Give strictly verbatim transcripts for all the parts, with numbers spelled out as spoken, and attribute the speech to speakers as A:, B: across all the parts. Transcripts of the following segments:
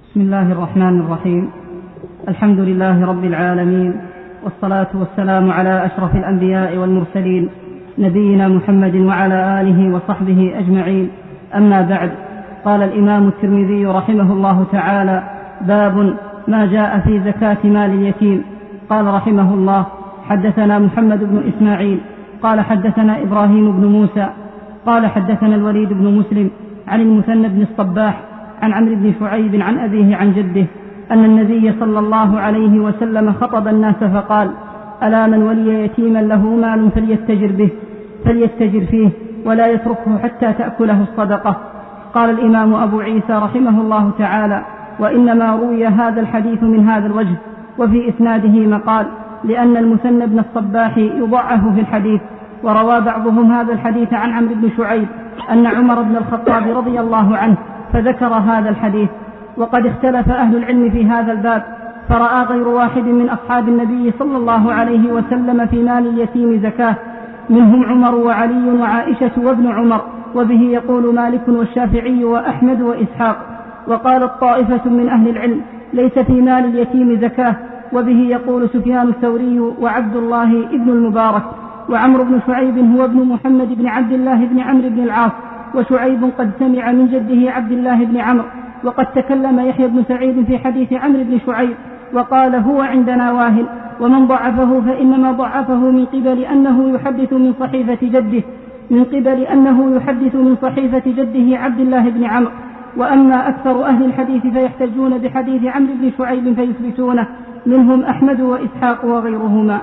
A: بسم الله الرحمن الرحيم. الحمد لله رب العالمين، والصلاة والسلام على أشرف الأنبياء والمرسلين، نبينا محمد وعلى آله وصحبه أجمعين. أما بعد، قال الإمام الترمذي رحمه الله تعالى: باب ما جاء في زكاة مال اليتيم. قال رحمه الله: حدثنا محمد بن إسماعيل قال حدثنا إبراهيم بن موسى قال حدثنا الوليد بن مسلم عن المثنى بن الصباح عن عمرو بن شعيب عن أبيه عن جده أن النبي صلى الله عليه وسلم خطب الناس فقال: ألا من ولي يتيما له مال فليتجر به فليتجر فيه ولا يتركه حتى تأكله الصدقة. قال الإمام أبو عيسى رحمه الله تعالى: وإنما روي هذا الحديث من هذا الوجه، وفي إسناده مقال، لأن المثنى بن الصباح يضعف في الحديث. وروى بعضهم هذا الحديث عن عمرو بن شعيب أن عمر بن الخطاب رضي الله عنه فذكر هذا الحديث. وقد اختلف أهل العلم في هذا الباب، فرأى غير واحد من أصحاب النبي صلى الله عليه وسلم في مال اليتيم زكاة، منهم عمر وعلي وعائشة وابن عمر، وبه يقول مالك والشافعي وأحمد وإسحاق. وقالت طائفة من أهل العلم: ليس في مال اليتيم زكاة، وبه يقول سفيان الثوري وعبد الله ابن المبارك. وعمرو بن شعيب هو ابن محمد بن عبد الله بن عمرو بن العاص، وشعيب قد سمع من جده عبد الله بن عمرو. وقد تكلم يحيى بن سعيد في حديث عمرو بن شعيب وقال: هو عندنا واهن، ومن ضعفه فإنما ضعفه من قبل أنه يحدث من صحيفة جده من قبل أنه يحدث من صحيفة جده عبد الله بن عمرو. وأما أكثر أهل الحديث فيحتجون بحديث عمرو بن شعيب فيثبتونه، منهم أحمد وإسحاق وغيرهما.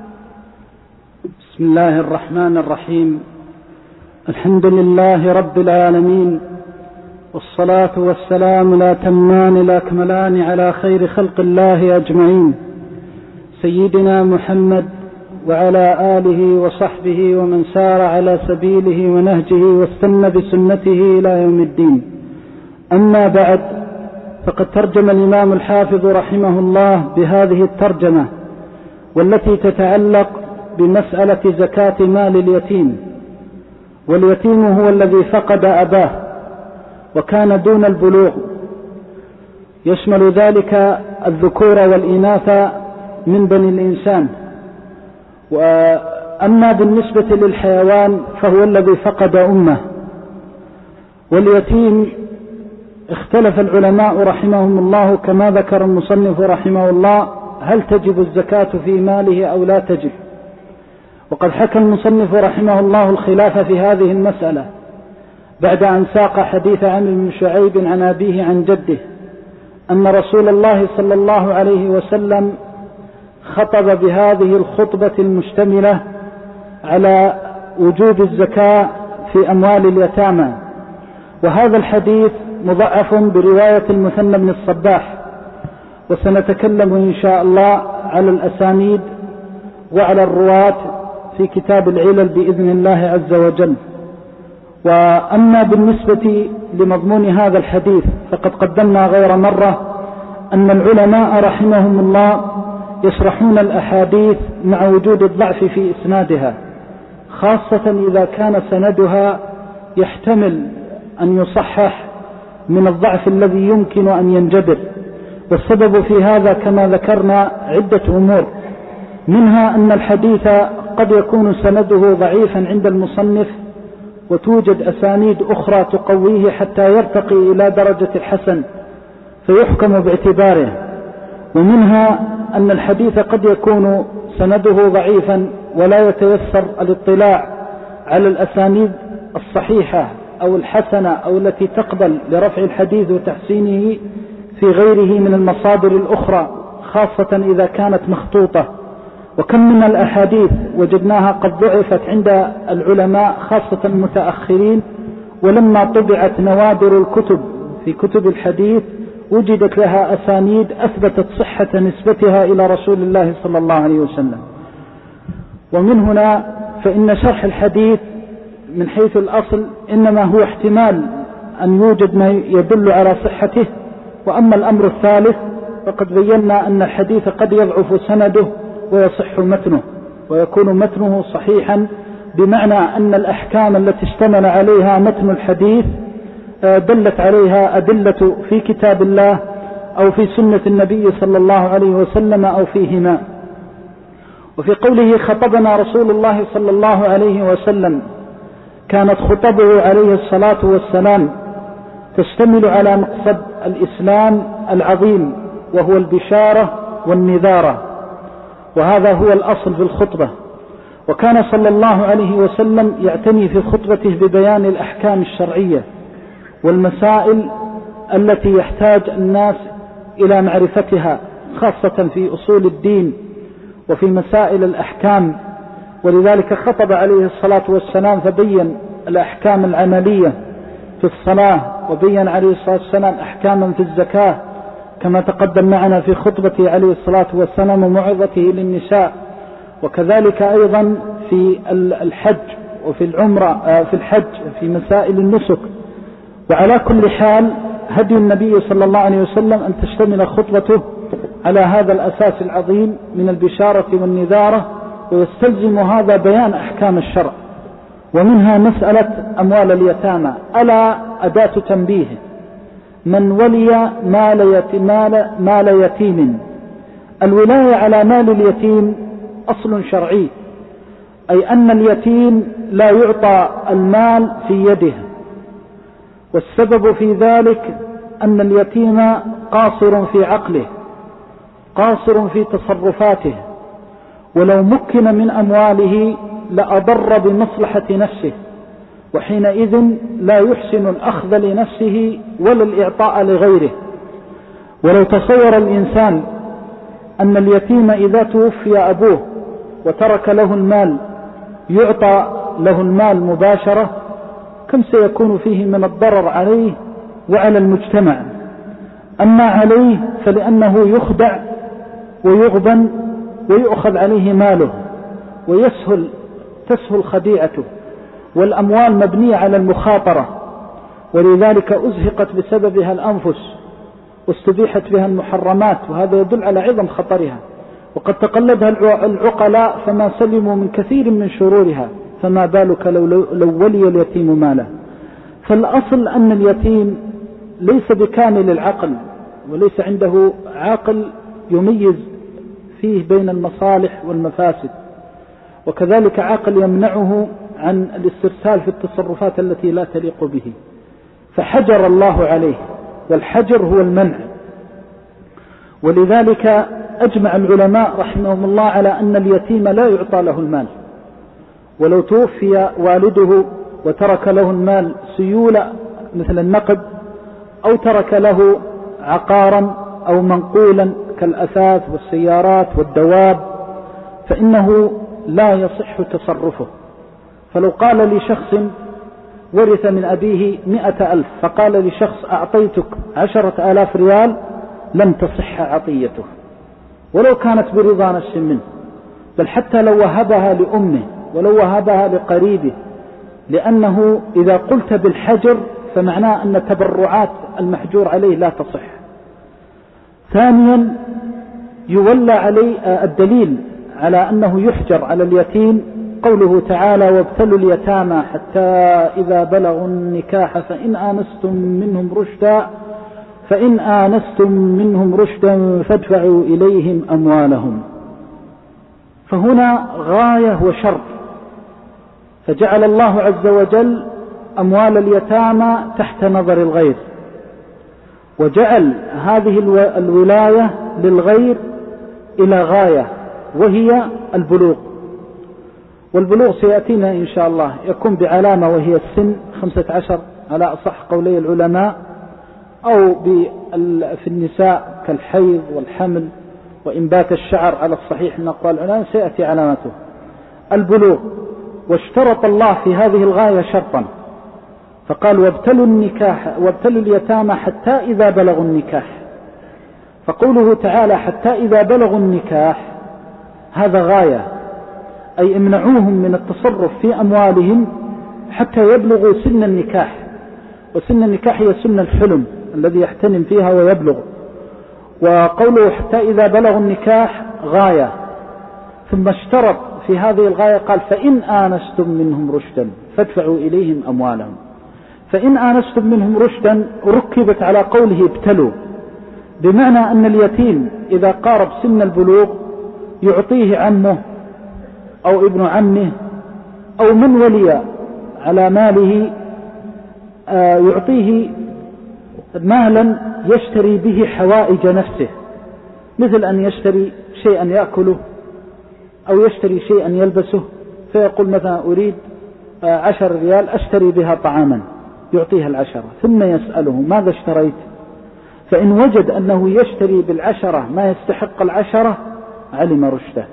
B: بسم الله الرحمن الرحيم. الحمد لله رب العالمين، والصلاة والسلام لا تمان لا كملان على خير خلق الله أجمعين، سيدنا محمد وعلى آله وصحبه ومن سار على سبيله ونهجه واستنى بسنته إلى يوم الدين. أما بعد، فقد ترجم الإمام الحافظ رحمه الله بهذه الترجمة، والتي تتعلق بمسألة زكاة مال اليتيم. واليتيم هو الذي فقد أباه وكان دون البلوغ، يشمل ذلك الذكور والإناث من بني الإنسان. وأما بالنسبة للحيوان فهو الذي فقد أمه. واليتيم اختلف العلماء رحمهم الله كما ذكر المصنف رحمه الله هل تجب الزكاة في ماله أو لا تجب. وقد حكى المصنف رحمه الله الخلاف في هذه المسألة بعد أن ساق حديث عمرو بن شعيب عن أبيه عن جده أن رسول الله صلى الله عليه وسلم خطب بهذه الخطبة المشتملة على وجوب الزكاة في أموال اليتامى. وهذا الحديث مضعف برواية المثنى بن الصباح، وسنتكلم إن شاء الله على الأسانيد وعلى الرواة في كتاب العلل بإذن الله عز وجل. وأما بالنسبة لمضمون هذا الحديث فقد قدمنا غير مرة أن العلماء رحمهم الله يشرحون الأحاديث مع وجود الضعف في إسنادها، خاصة إذا كان سندها يحتمل أن يصحح من الضعف الذي يمكن أن ينجبر. والسبب في هذا كما ذكرنا عدة أمور، منها أن الحديث قد يكون سنده ضعيفا عند المصنف، وتوجد أسانيد أخرى تقويه حتى يرتقي إلى درجة الحسن فيحكم باعتباره. ومنها أن الحديث قد يكون سنده ضعيفا ولا يتيسر الاطلاع على الأسانيد الصحيحة أو الحسنة أو التي تقبل لرفع الحديث وتحسينه في غيره من المصادر الأخرى، خاصة إذا كانت مخطوطة. وكم من الأحاديث وجدناها قد ضعفت عند العلماء خاصة المتأخرين، ولما طبعت نوادر الكتب في كتب الحديث وجدت لها أسانيد أثبتت صحة نسبتها إلى رسول الله صلى الله عليه وسلم. ومن هنا فإن شرح الحديث من حيث الأصل إنما هو احتمال أن يوجد ما يدل على صحته. وأما الأمر الثالث فقد بينا أن الحديث قد يضعف سنده ويصح متنه، ويكون متنه صحيحا، بمعنى أن الأحكام التي اشتمل عليها متن الحديث دلت عليها أدلة في كتاب الله أو في سنة النبي صلى الله عليه وسلم أو فيهما. وفي قوله خطبنا رسول الله صلى الله عليه وسلم كانت خطبه عليه الصلاة والسلام تشتمل على مقصد الإسلام العظيم وهو البشارة والنذارة، وهذا هو الأصل في الخطبة. وكان صلى الله عليه وسلم يعتني في خطبته ببيان الأحكام الشرعية والمسائل التي يحتاج الناس إلى معرفتها، خاصة في أصول الدين وفي مسائل الأحكام. ولذلك خطب عليه الصلاة والسلام فبين الأحكام العملية في الصلاة، وبين عليه الصلاة والسلام أحكاما في الزكاة كما تقدم معنا في خطبته عليه الصلاة والسلام وموعظته للنساء، وكذلك أيضا في الحج وفي العمرة في الحج في مسائل النسك. وعلى كل حال هدي النبي صلى الله عليه وسلم أن تشتمل خطبته على هذا الأساس العظيم من البشارة والنذارة، ويستلزم هذا بيان أحكام الشرع، ومنها مسألة أموال اليتامى. ألا أداة تنبيه: من ولي مال يتيم, مال يتيم. الولاية على مال اليتيم أصل شرعي، أي أن اليتيم لا يعطى المال في يده، والسبب في ذلك أن اليتيم قاصر في عقله قاصر في تصرفاته، ولو مكن من أمواله لأضر بمصلحة نفسه، وحينئذ لا يحسن الأخذ لنفسه ولا الإعطاء لغيره. ولو تصور الإنسان أن اليتيم إذا توفي أبوه وترك له المال يعطى له المال مباشرة، كم سيكون فيه من الضرر عليه وعلى المجتمع. أما عليه فلأنه يخدع ويغبن ويؤخذ عليه ماله ويسهل تسهل خديعته، والأموال مبنية على المخاطرة، ولذلك أزهقت بسببها الأنفس واستبيحت بها المحرمات، وهذا يدل على عظم خطرها. وقد تقلدها العقلاء فما سلموا من كثير من شرورها، فما بالك لو, لو ولي اليتيم ماله. فالأصل أن اليتيم ليس بكامل العقل، وليس عنده عاقل يميز فيه بين المصالح والمفاسد، وكذلك عاقل يمنعه عن الاسترسال في التصرفات التي لا تليق به، فحجر الله عليه، والحجر هو المنع. ولذلك أجمع العلماء رحمهم الله على أن اليتيم لا يعطى له المال، ولو توفي والده وترك له المال سيولة مثل النقد، أو ترك له عقارا أو منقولا كالأثاث والسيارات والدواب، فإنه لا يصح تصرفه. فلو قال لشخص ورث من أبيه مئة ألف فقال لشخص أعطيتك عشرة آلاف ريال، لم تصح عطيته ولو كانت برضا نفس منه، بل حتى لو وهبها لأمه ولو وهبها لقريبه، لأنه إذا قلت بالحجر فمعناه أن تبرعات المحجور عليه لا تصح. ثانيا يولى عليه الدليل على أنه يحجر على اليتيم قوله تعالى: وابتلوا اليتامى حتى إذا بلغوا النكاح فإن آنستم منهم رشدا فإن آنستم منهم رشدا فادفعوا إليهم أموالهم. فهنا غاية وشرط، فجعل الله عز وجل أموال اليتامى تحت نظر الغير، وجعل هذه الولاية للغير إلى غاية وهي البلوغ. والبلوغ سيأتينا إن شاء الله يكون بعلامة وهي السن خمسة عشر على أصح قولي العلماء، أو في النساء كالحيض والحمل وإنبات الشعر على الصحيح من أقوال العلماء سيأتي علامته البلوغ. واشترط الله في هذه الغاية شرطا، فقال: وابتلوا النكاح وابتلوا اليتامى حتى إذا بلغوا النكاح. فقوله تعالى حتى إذا بلغوا النكاح هذا غاية، أي امنعوهم من التصرف في أموالهم حتى يبلغوا سن النكاح. وسن النكاح هي سن الحلم الذي يحتلم فيها ويبلغ. وقوله حتى إذا بلغوا النكاح غاية، ثم اشترط في هذه الغاية قال: فإن آنستم منهم رشدا فادفعوا إليهم أموالهم. فإن آنستم منهم رشدا ركبت على قوله ابتلوا، بمعنى أن اليتيم إذا قارب سن البلوغ يعطيه عمه أو ابن عمه أو من ولي على ماله، يعطيه مالا يشتري به حوائج نفسه، مثل أن يشتري شيئا يأكله أو يشتري شيئا يلبسه، فيقول مثلا أريد عشر ريال أشتري بها طعاما، يعطيها العشرة، ثم يسأله ماذا اشتريت؟ فإن وجد أنه يشتري بالعشرة ما يستحق العشرة علم رشده.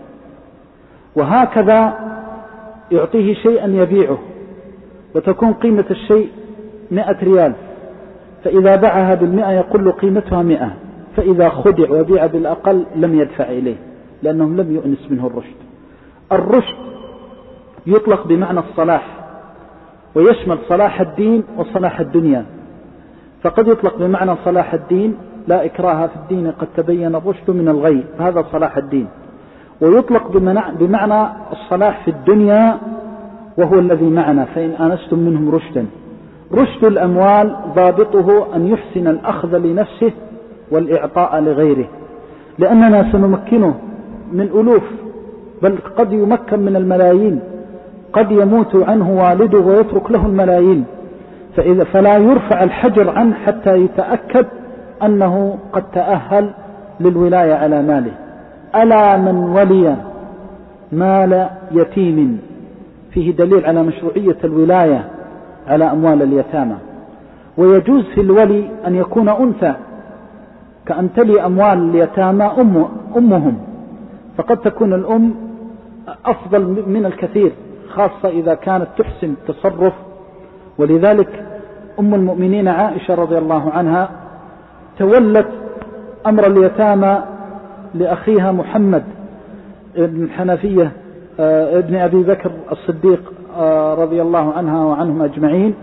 B: وهكذا يعطيه شيئا يبيعه وتكون قيمة الشيء مئة ريال، فإذا باعها بالمئة يقول له قيمتها مئة، فإذا خدع وبيع بالأقل لم يدفع إليه، لأنه لم يؤنس منه الرشد. الرشد يطلق بمعنى الصلاح، ويشمل صلاح الدين وصلاح الدنيا، فقد يطلق بمعنى صلاح الدين لا إكراه في الدين قد تبين الرشد من الغي، فهذا صلاح الدين. ويطلق بمعنى الصلاح في الدنيا وهو الذي معنا، فإن آنستم منهم رشدا. رشد الأموال ضابطه أن يحسن الأخذ لنفسه والإعطاء لغيره، لأننا سنمكنه من ألوف، بل قد يمكن من الملايين، قد يموت عنه والده ويترك له الملايين، فإذا فلا يرفع الحجر عنه حتى يتأكد أنه قد تأهل للولاية على ماله. ألا من ولي مال يتيم، فيه دليل على مشروعية الولاية على أموال اليتامى. ويجوز في الولي أن يكون أنثى، كأن تلي أموال اليتامى أم أمهم، فقد تكون الأم أفضل من الكثير، خاصة إذا كانت تحسن التصرف. ولذلك أم المؤمنين عائشة رضي الله عنها تولت أمر اليتامى لأخيها محمد ابن الحنفية ابن أبي بكر الصديق رضي الله عنها وعنهم أجمعين،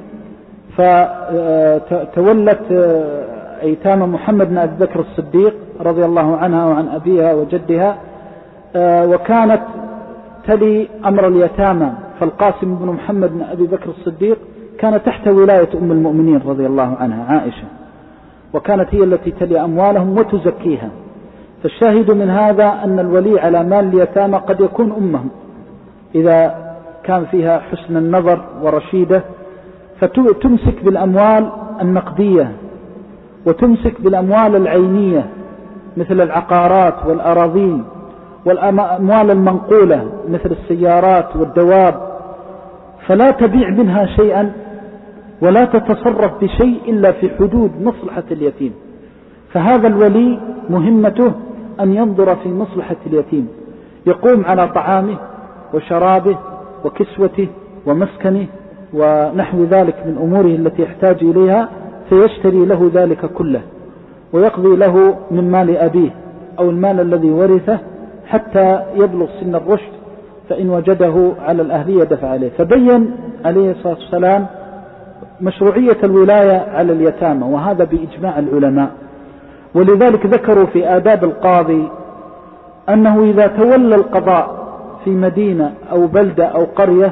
B: فتولت أيتام محمد بن أبي بكر الصديق رضي الله عنها وعن أبيها وجدها، وكانت تلي أمر اليتامى، فالقاسم بن محمد بن أبي بكر الصديق كان تحت ولاية أم المؤمنين رضي الله عنها عائشة، وكانت هي التي تلي أموالهم وتزكيها. فالشاهد من هذا أن الولي على مال اليتامى قد يكون أمهم إذا كان فيها حسن النظر ورشيدة، فتمسك بالأموال النقدية وتمسك بالأموال العينية مثل العقارات والأراضين، والأموال المنقولة مثل السيارات والدواب، فلا تبيع منها شيئا ولا تتصرف بشيء إلا في حدود مصلحة اليتيم. فهذا الولي مهمته أن ينظر في مصلحة اليتيم، يقوم على طعامه وشرابه وكسوته ومسكنه ونحو ذلك من أموره التي يحتاج إليها، فيشتري له ذلك كله ويقضي له من مال أبيه أو المال الذي ورثه حتى يبلغ سن الرشد، فإن وجده على الأهلية دفع عليه. فبين عليه الصلاة والسلام مشروعية الولاية على اليتامى، وهذا بإجماع العلماء. ولذلك ذكروا في آداب القاضي أنه إذا تولى القضاء في مدينة أو بلدة أو قرية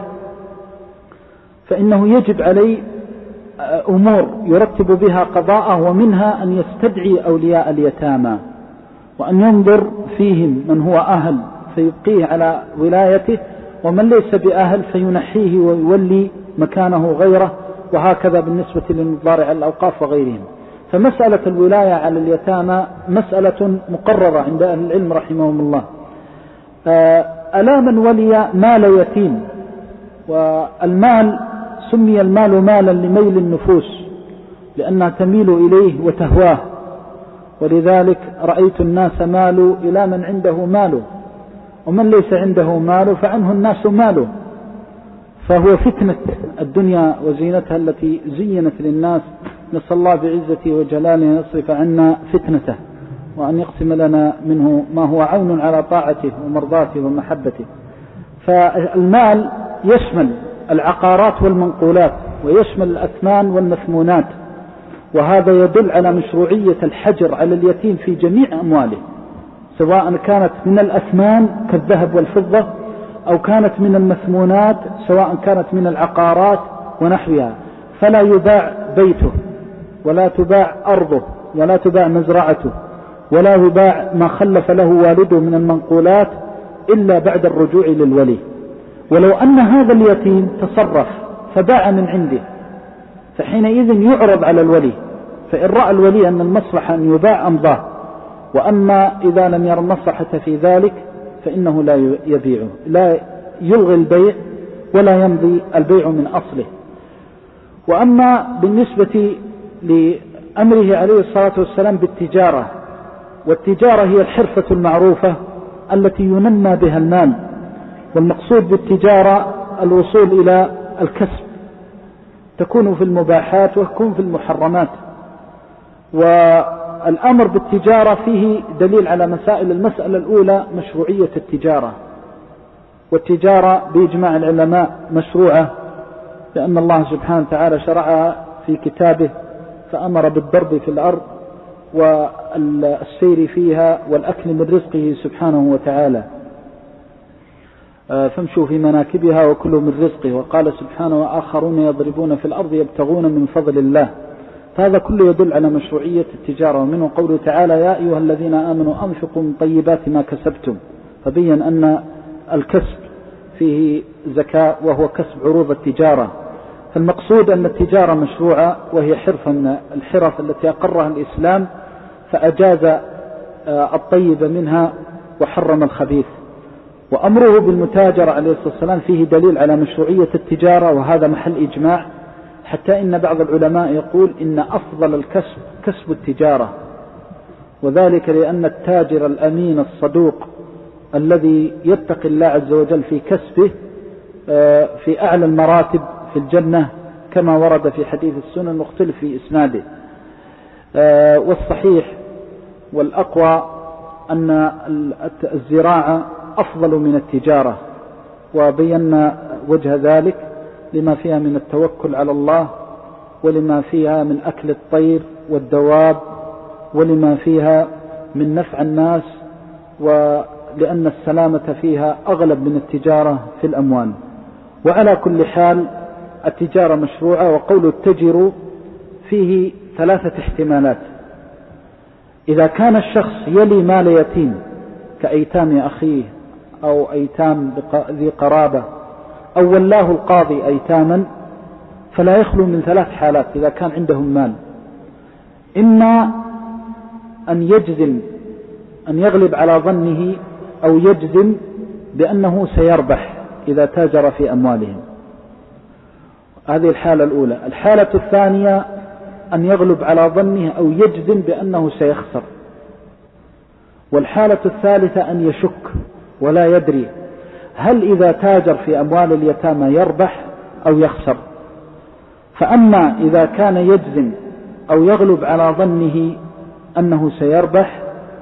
B: فإنه يجب عليه أمور يرتب بها قضاءه، ومنها أن يستدعي أولياء اليتامى وأن ينظر فيهم من هو أهل فيبقيه على ولايته، ومن ليس بأهل فينحيه ويولي مكانه غيره، وهكذا بالنسبة للمضارع الأوقاف وغيرهم. فمسألة الولاية على اليتامى مسألة مقررة عند أهل العلم رحمهم الله. ألا من ولي مال يتيم، والمال سمي المال مالا لميل النفوس لأنها تميل إليه وتهواه، ولذلك رأيت الناس مالوا إلى من عنده ماله، ومن ليس عنده ماله فعنه الناس ماله. فهو فتنة الدنيا وزينتها التي زينت للناس، نسأل الله بعزته وجلاله يصرف عنا فتنته، وأن يقسم لنا منه ما هو عون على طاعته ومرضاته ومحبته. فالمال يشمل العقارات والمنقولات، ويشمل الأثمان والمثمونات، وهذا يدل على مشروعية الحجر على اليتيم في جميع أمواله، سواء كانت من الأثمان كالذهب والفضة أو كانت من المثمونات سواء كانت من العقارات ونحوها. فلا يباع بيته ولا تباع أرضه ولا تباع مزرعته ولا يباع ما خلف له والده من المنقولات إلا بعد الرجوع للولي. ولو أن هذا اليتيم تصرف فباع من عنده فحينئذ يعرض على الولي، فإن رأى الولي أن المصلحة أن يباع أمضاه، وأما إذا لم يرى المصلحة في ذلك فإنه لا يبيعه، لا يلغي البيع ولا يمضي البيع من أصله. وأما بالنسبة لأمره عليه الصلاة والسلام بالتجارة، والتجارة هي الحرفة المعروفة التي ينمى بها المال، والمقصود بالتجارة الوصول إلى الكسب، تكون في المباحات وتكون في المحرمات. والأمر بالتجارة فيه دليل على مسائل. المسألة الأولى مشروعية التجارة، والتجارة بإجماع العلماء مشروعة، لأن الله سبحانه وتعالى شرعها في كتابه، فأمر بالضرب في الأرض والسير فيها والأكل من رزقه سبحانه وتعالى، فامشوا في مناكبها وكلوا من رزقه. وقال سبحانه وآخرون يضربون في الأرض يبتغون من فضل الله. فهذا كله يدل على مشروعية التجارة. ومنه قوله تعالى يا أيها الذين آمنوا أنفقوا من طيبات ما كسبتم، فبين أن الكسب فيه زكاة وهو كسب عروض التجارة. فالمقصود أن التجارة مشروعة، وهي حرفة من الحرف التي أقرها الإسلام، فأجاز الطيب منها وحرم الخبيث. وأمره بالمتاجرة عليه الصلاة والسلام فيه دليل على مشروعية التجارة، وهذا محل إجماع، حتى إن بعض العلماء يقول إن أفضل الكسب كسب التجارة، وذلك لأن التاجر الأمين الصدوق الذي يتقي الله عز وجل في كسبه في أعلى المراتب في الجنة، كما ورد في حديث السنن المختلف في إسناده. والصحيح والأقوى أن الزراعة أفضل من التجارة، وبينا وجه ذلك لما فيها من التوكل على الله، ولما فيها من أكل الطير والدواب، ولما فيها من نفع الناس، ولأن السلامة فيها أغلب من التجارة في الأموال. وعلى كل حال التجارة مشروعة. وقول التجر فيه ثلاثة احتمالات. إذا كان الشخص يلي مال يتيم كأيتام أخيه أو أيتام ذي قرابة، أو ولاه القاضي أيتاما، فلا يخلو من ثلاث حالات إذا كان عندهم مال: إما أن يجزم أن يغلب على ظنه، أو يجزم بأنه سيربح إذا تاجر في أموالهم. هذه الحالة الأولى. الحالة الثانية أن يغلب على ظنه أو يجزم بأنه سيخسر. والحالة الثالثة أن يشك ولا يدري هل إذا تاجر في أموال اليتامى يربح أو يخسر. فأما إذا كان يجزم أو يغلب على ظنه أنه سيربح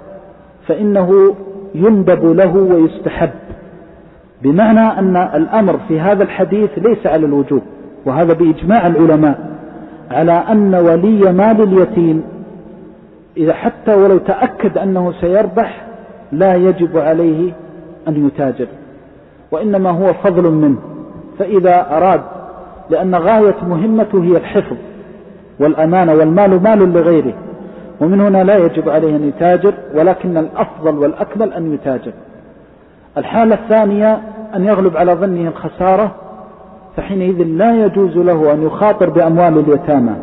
B: فإنه يندب له ويستحب، بمعنى أن الأمر في هذا الحديث ليس على الوجوب، وهذا بإجماع العلماء على أن ولي مال اليتيم إذا حتى ولو تأكد أنه سيربح لا يجب عليه أن يتاجر، وإنما هو فضل منه. فإذا أراد، لأن غاية مهمته هي الحفظ والأمانة، والمال مال لغيره، ومن هنا لا يجب عليه أن يتاجر، ولكن الأفضل والأكمل أن يتاجر. الحالة الثانية أن يغلب على ظنه الخسارة، فحينئذ لا يجوز له أن يخاطر بأموال اليتامى.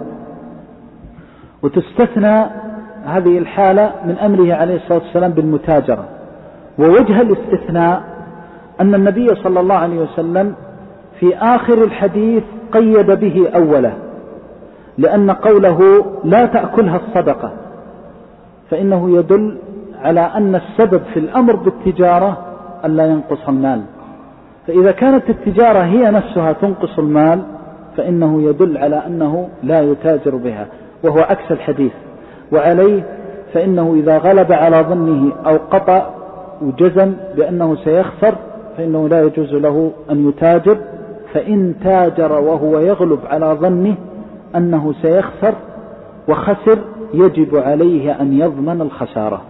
B: وتستثنى هذه الحالة من أمره عليه الصلاة والسلام بالمتاجرة. ووجه الاستثناء أن النبي صلى الله عليه وسلم في آخر الحديث قيد به أوله، لأن قوله لا تأكلها الصدقة فإنه يدل على أن السبب في الأمر بالتجارة أن لا ينقص المال. فإذا كانت التجارة هي نفسها تنقص المال فإنه يدل على أنه لا يتاجر بها، وهو عكس الحديث. وعليه فإنه إذا غلب على ظنه أو قطع وجزم بأنه سيخسر فإنه لا يجوز له أن يتاجر. فإن تاجر وهو يغلب على ظنه أنه سيخسر وخسر يجب عليه أن يضمن الخسارة.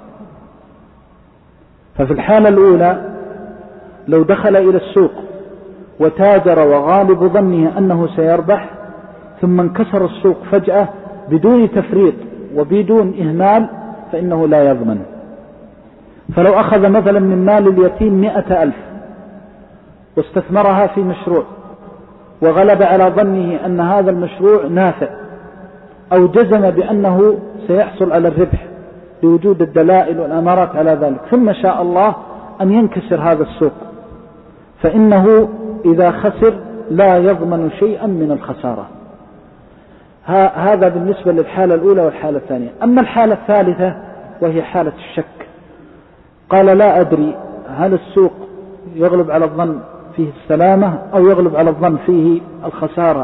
B: ففي الحالة الأولى لو دخل إلى السوق وتاجر وغالب ظنه أنه سيربح، ثم انكسر السوق فجأة بدون تفريط وبدون إهمال، فإنه لا يضمن. فلو أخذ مثلا من مال اليتيم مئة ألف واستثمرها في مشروع وغلب على ظنه أن هذا المشروع نافع أو جزم بأنه سيحصل على الربح لوجود الدلائل والأمارات على ذلك، ثم شاء الله أن ينكسر هذا السوق، فإنه إذا خسر لا يضمن شيئا من الخسارة. هذا بالنسبة للحالة الأولى والحالة الثانية. أما الحالة الثالثة وهي حالة الشك، قال لا أدري هل السوق يغلب على الظن فيه السلامة أو يغلب على الظن فيه الخسارة،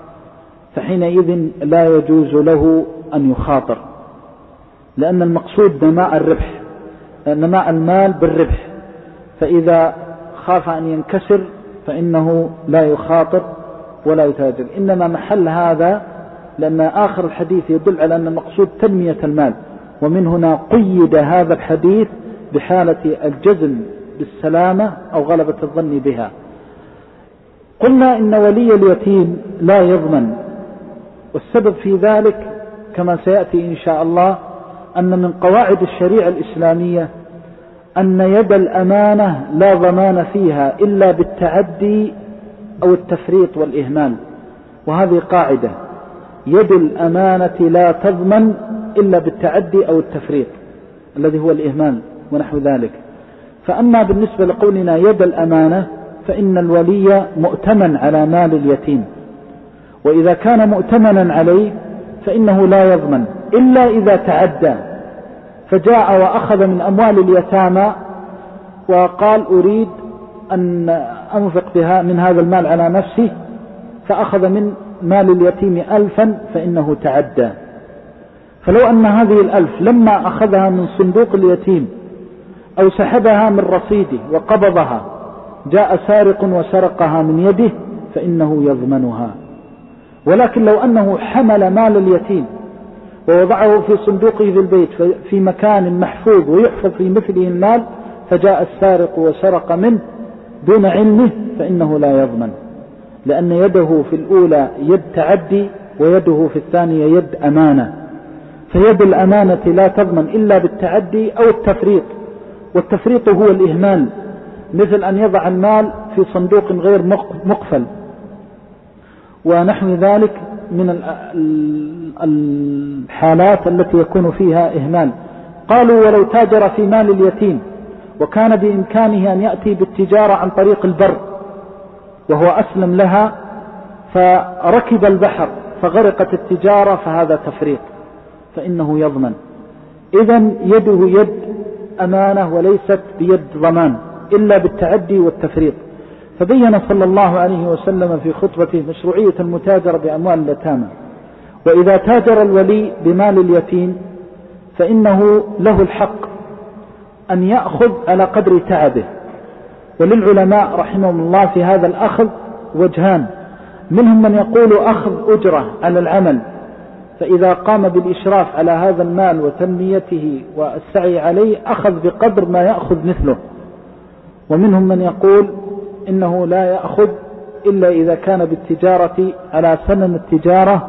B: فحينئذ لا يجوز له أن يخاطر، لأن المقصود نماء الربح، نماء المال بالربح، فإذا خاف أن ينكسر فإنه لا يخاطر ولا يتاجر. إنما محل هذا لأن آخر الحديث يدل على أن المقصود تنمية المال، ومن هنا قيد هذا الحديث بحالة الجزم بالسلامة أو غلبة الظن بها. قلنا إن ولي اليتيم لا يضمن، والسبب في ذلك كما سيأتي إن شاء الله أن من قواعد الشريعة الإسلامية أن يد الأمانة لا ضمان فيها إلا بالتعدي أو التفريط والإهمال، وهذه قاعدة، يد الأمانة لا تضمن إلا بالتعدي أو التفريط الذي هو الإهمال ونحو ذلك. فأما بالنسبة لقولنا يد الأمانة فإن الولي مؤتمن على مال اليتيم، وإذا كان مؤتمنا عليه فإنه لا يضمن إلا إذا تعدى، فجاء وأخذ من أموال اليتامى وقال أريد أن أنفق بها من هذا المال على نفسي، فأخذ من مال اليتيم ألفا فإنه تعدى. فلو أن هذه الألف لما أخذها من صندوق اليتيم أو سحبها من رصيده وقبضها جاء سارق وسرقها من يده فإنه يضمنها. ولكن لو أنه حمل مال اليتيم ووضعه في صندوقه في البيت في مكان محفوظ ويحفظ في مثله المال، فجاء السارق وسرق منه دون علمه فإنه لا يضمن، لأن يده في الأولى يد تعدي ويده في الثانية يد أمانة، فيد الأمانة لا تضمن إلا بالتعدي أو التفريط، والتفريط هو الإهمال، مثل أن يضع المال في صندوق غير مقفل ونحو ذلك من الحالات التي يكون فيها إهمال. قالوا ولو تاجر في مال اليتيم وكان بإمكانه أن يأتي بالتجارة عن طريق البر وهو أسلم لها فركب البحر فغرقت التجارة فهذا تفريط فإنه يضمن. إذن يده يد أمانة وليست بيد ضمان إلا بالتعدي والتفريط. فبين صلى الله عليه وسلم في خطبته مشروعية المتاجرة بأموال اليتامى. وإذا تاجر الولي بمال اليتيم فإنه له الحق أن يأخذ على قدر تعبه، وللعلماء رحمهم الله في هذا الأخذ وجهان، منهم من يقول أخذ أجرة على العمل، فإذا قام بالإشراف على هذا المال وتنميته والسعي عليه أخذ بقدر ما يأخذ مثله، ومنهم من يقول إنه لا يأخذ إلا إذا كان بالتجارة على ثمن التجارة،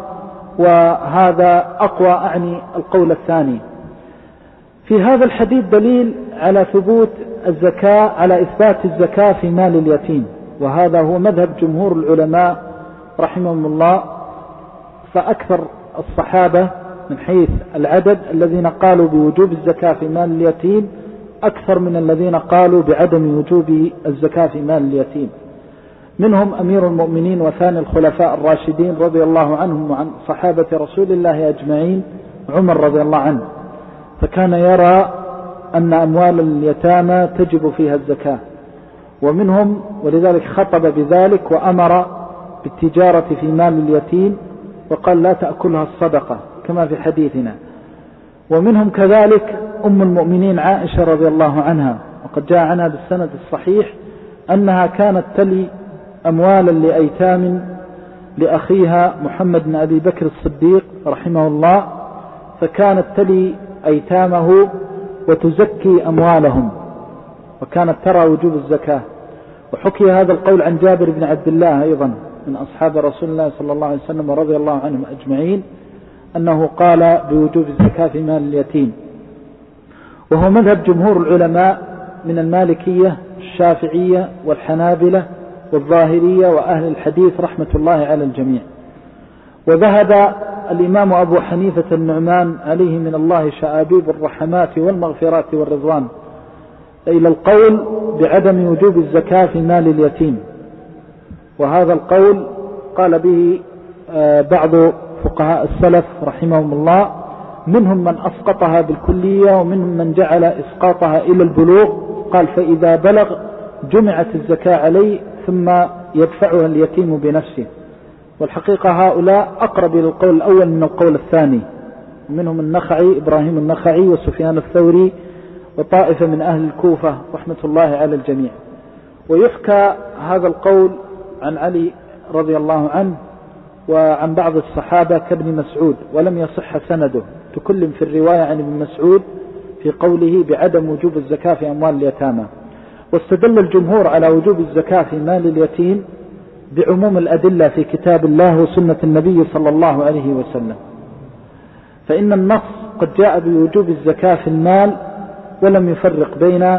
B: وهذا أقوى أعني القول الثاني. في هذا الحديث دليل على ثبوت الزكاة، على إثبات الزكاة في مال اليتيم، وهذا هو مذهب جمهور العلماء رحمهم الله. فأكثر الصحابة من حيث العدد الذين قالوا بوجوب الزكاة في مال اليتيم أكثر من الذين قالوا بعدم وجوب الزكاة في مال اليتيم. منهم أمير المؤمنين وثاني الخلفاء الراشدين رضي الله عنهم وعن صحابة رسول الله أجمعين عمر رضي الله عنه، فكان يرى أن أموال اليتامى تجب فيها الزكاة، ومنهم ولذلك خطب بذلك وأمر بالتجارة في مال اليتيم وقال لا تأكلها الصدقة كما في حديثنا. ومنهم كذلك أم المؤمنين عائشة رضي الله عنها، وقد جاء عنها بالسند الصحيح أنها كانت تلي أموالا لأيتام لأخيها محمد بن أبي بكر الصديق رحمه الله، فكانت تلي أيتامه وتزكي أموالهم، وكانت ترى وجوب الزكاة. وحكي هذا القول عن جابر بن عبد الله أيضا من أصحاب رسول الله صلى الله عليه وسلم ورضي الله عنهم أجمعين أنه قال بوجوب الزكاة في مال اليتيم. وهو مذهب جمهور العلماء من المالكية الشافعية والحنابلة والظاهرية وأهل الحديث رحمة الله على الجميع. وذهب الإمام أبو حنيفة النعمان عليه من الله شآبيب الرحمات والمغفرات والرضوان إلى القول بعدم وجوب الزكاة في مال اليتيم، وهذا القول قال به بعض فقهاء السلف رحمهم الله، منهم من أسقطها بالكلية ومنهم من جعل إسقاطها إلى البلوغ، قال فإذا بلغ جمعت الزكاة عليه ثم يدفعها اليتيم بنفسه. والحقيقة هؤلاء أقرب إلى القول الأول من القول الثاني، منهم النخعي إبراهيم النخعي وسفيان الثوري وطائفة من أهل الكوفة رحمة الله على الجميع. ويحكى هذا القول عن علي رضي الله عنه وعن بعض الصحابة كابن مسعود، ولم يصح سنده، تكلم في الرواية عن ابن مسعود في قوله بعدم وجوب الزكاة في أموال اليتامى. واستدل الجمهور على وجوب الزكاة في مال اليتيم بعموم الأدلة في كتاب الله وسنة النبي صلى الله عليه وسلم، فإن النص قد جاء بوجوب الزكاة في المال ولم يفرق بين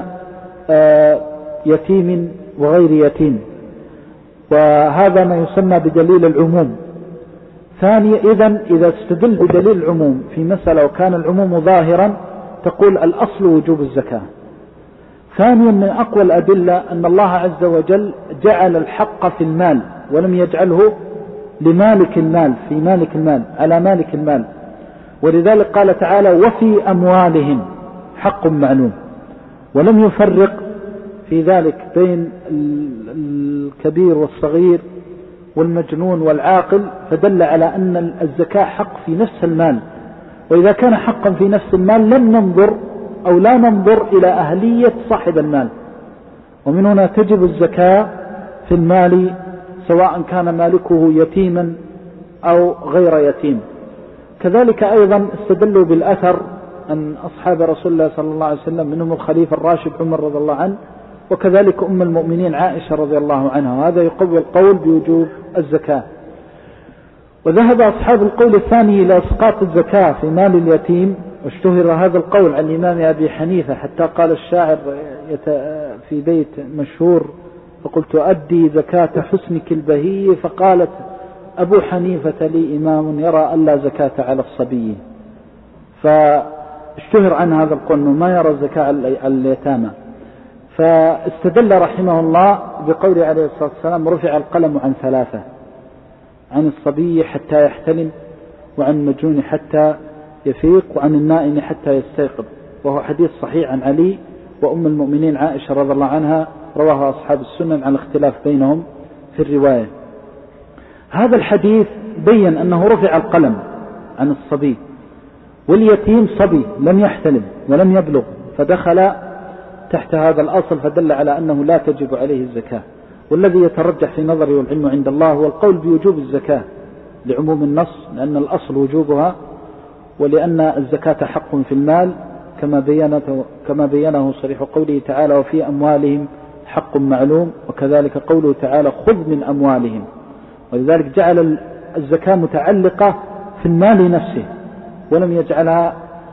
B: يتيم وغير يتيم، وهذا ما يسمى بدليل العموم. ثانيا إذن إذا استدل بدليل العموم في مسألة وكان العموم ظاهرا تقول الأصل وجوب الزكاة. ثانيا من أقوى الأدلة أن الله عز وجل جعل الحق في المال ولم يجعله لمالك المال في مالك المال على مالك المال، ولذلك قال تعالى وفي أموالهم حق معلوم، ولم يفرق في ذلك بين الكبير والصغير والمجنون والعاقل، فدل على أن الزكاة حق في نفس المال. وإذا كان حقا في نفس المال لم ننظر أو لا ننظر إلى أهلية صاحب المال، ومن هنا تجب الزكاة في المال سواء كان مالكه يتيما أو غير يتيم. كذلك أيضا استدلوا بالأثر أن أصحاب رسول الله صلى الله عليه وسلم منهم الخليفة الراشد عمر رضي الله عنه، وكذلك أم المؤمنين عائشة رضي الله عنها، وهذا يقوي القول بوجوب الزكاة. وذهب أصحاب القول الثاني إلى إسقاط الزكاة في مال اليتيم، واشتهر هذا القول عن الإمام أبي حنيفة حتى قال الشاعر في بيت مشهور فقلت أدي زكاة حسنك البهي، فقالت أبو حنيفة لي إمام يرى ألا زكاة على الصبي. فاشتهر عن هذا القول أنه ما يرى الزكاة على اليتامى. فاستدل رحمه الله بقوله عليه الصلاة والسلام رفع القلم عن ثلاثة: عن الصبي حتى يحتلم، وعن المجنون حتى يفيق، وعن النائم حتى يستيقظ، وهو حديث صحيح عن علي وأم المؤمنين عائشة رضي الله عنها، رواه أصحاب السنن عن الاختلاف بينهم في الرواية. هذا الحديث بين أنه رفع القلم عن الصبي، واليتيم صبي لم يحتلم ولم يبلغ فدخل تحت هذا الأصل، فدل على أنه لا تجب عليه الزكاة. والذي يترجح في نظري والعلم عند الله هو القول بوجوب الزكاة لعموم النص، لأن الأصل وجوبها، ولأن الزكاة حق في المال كما بينته كما بينه صريح قوله تعالى وفي أموالهم حق معلوم، وكذلك قوله تعالى خذ من أموالهم. ولذلك جعل الزكاة متعلقة في المال نفسه ولم يجعلها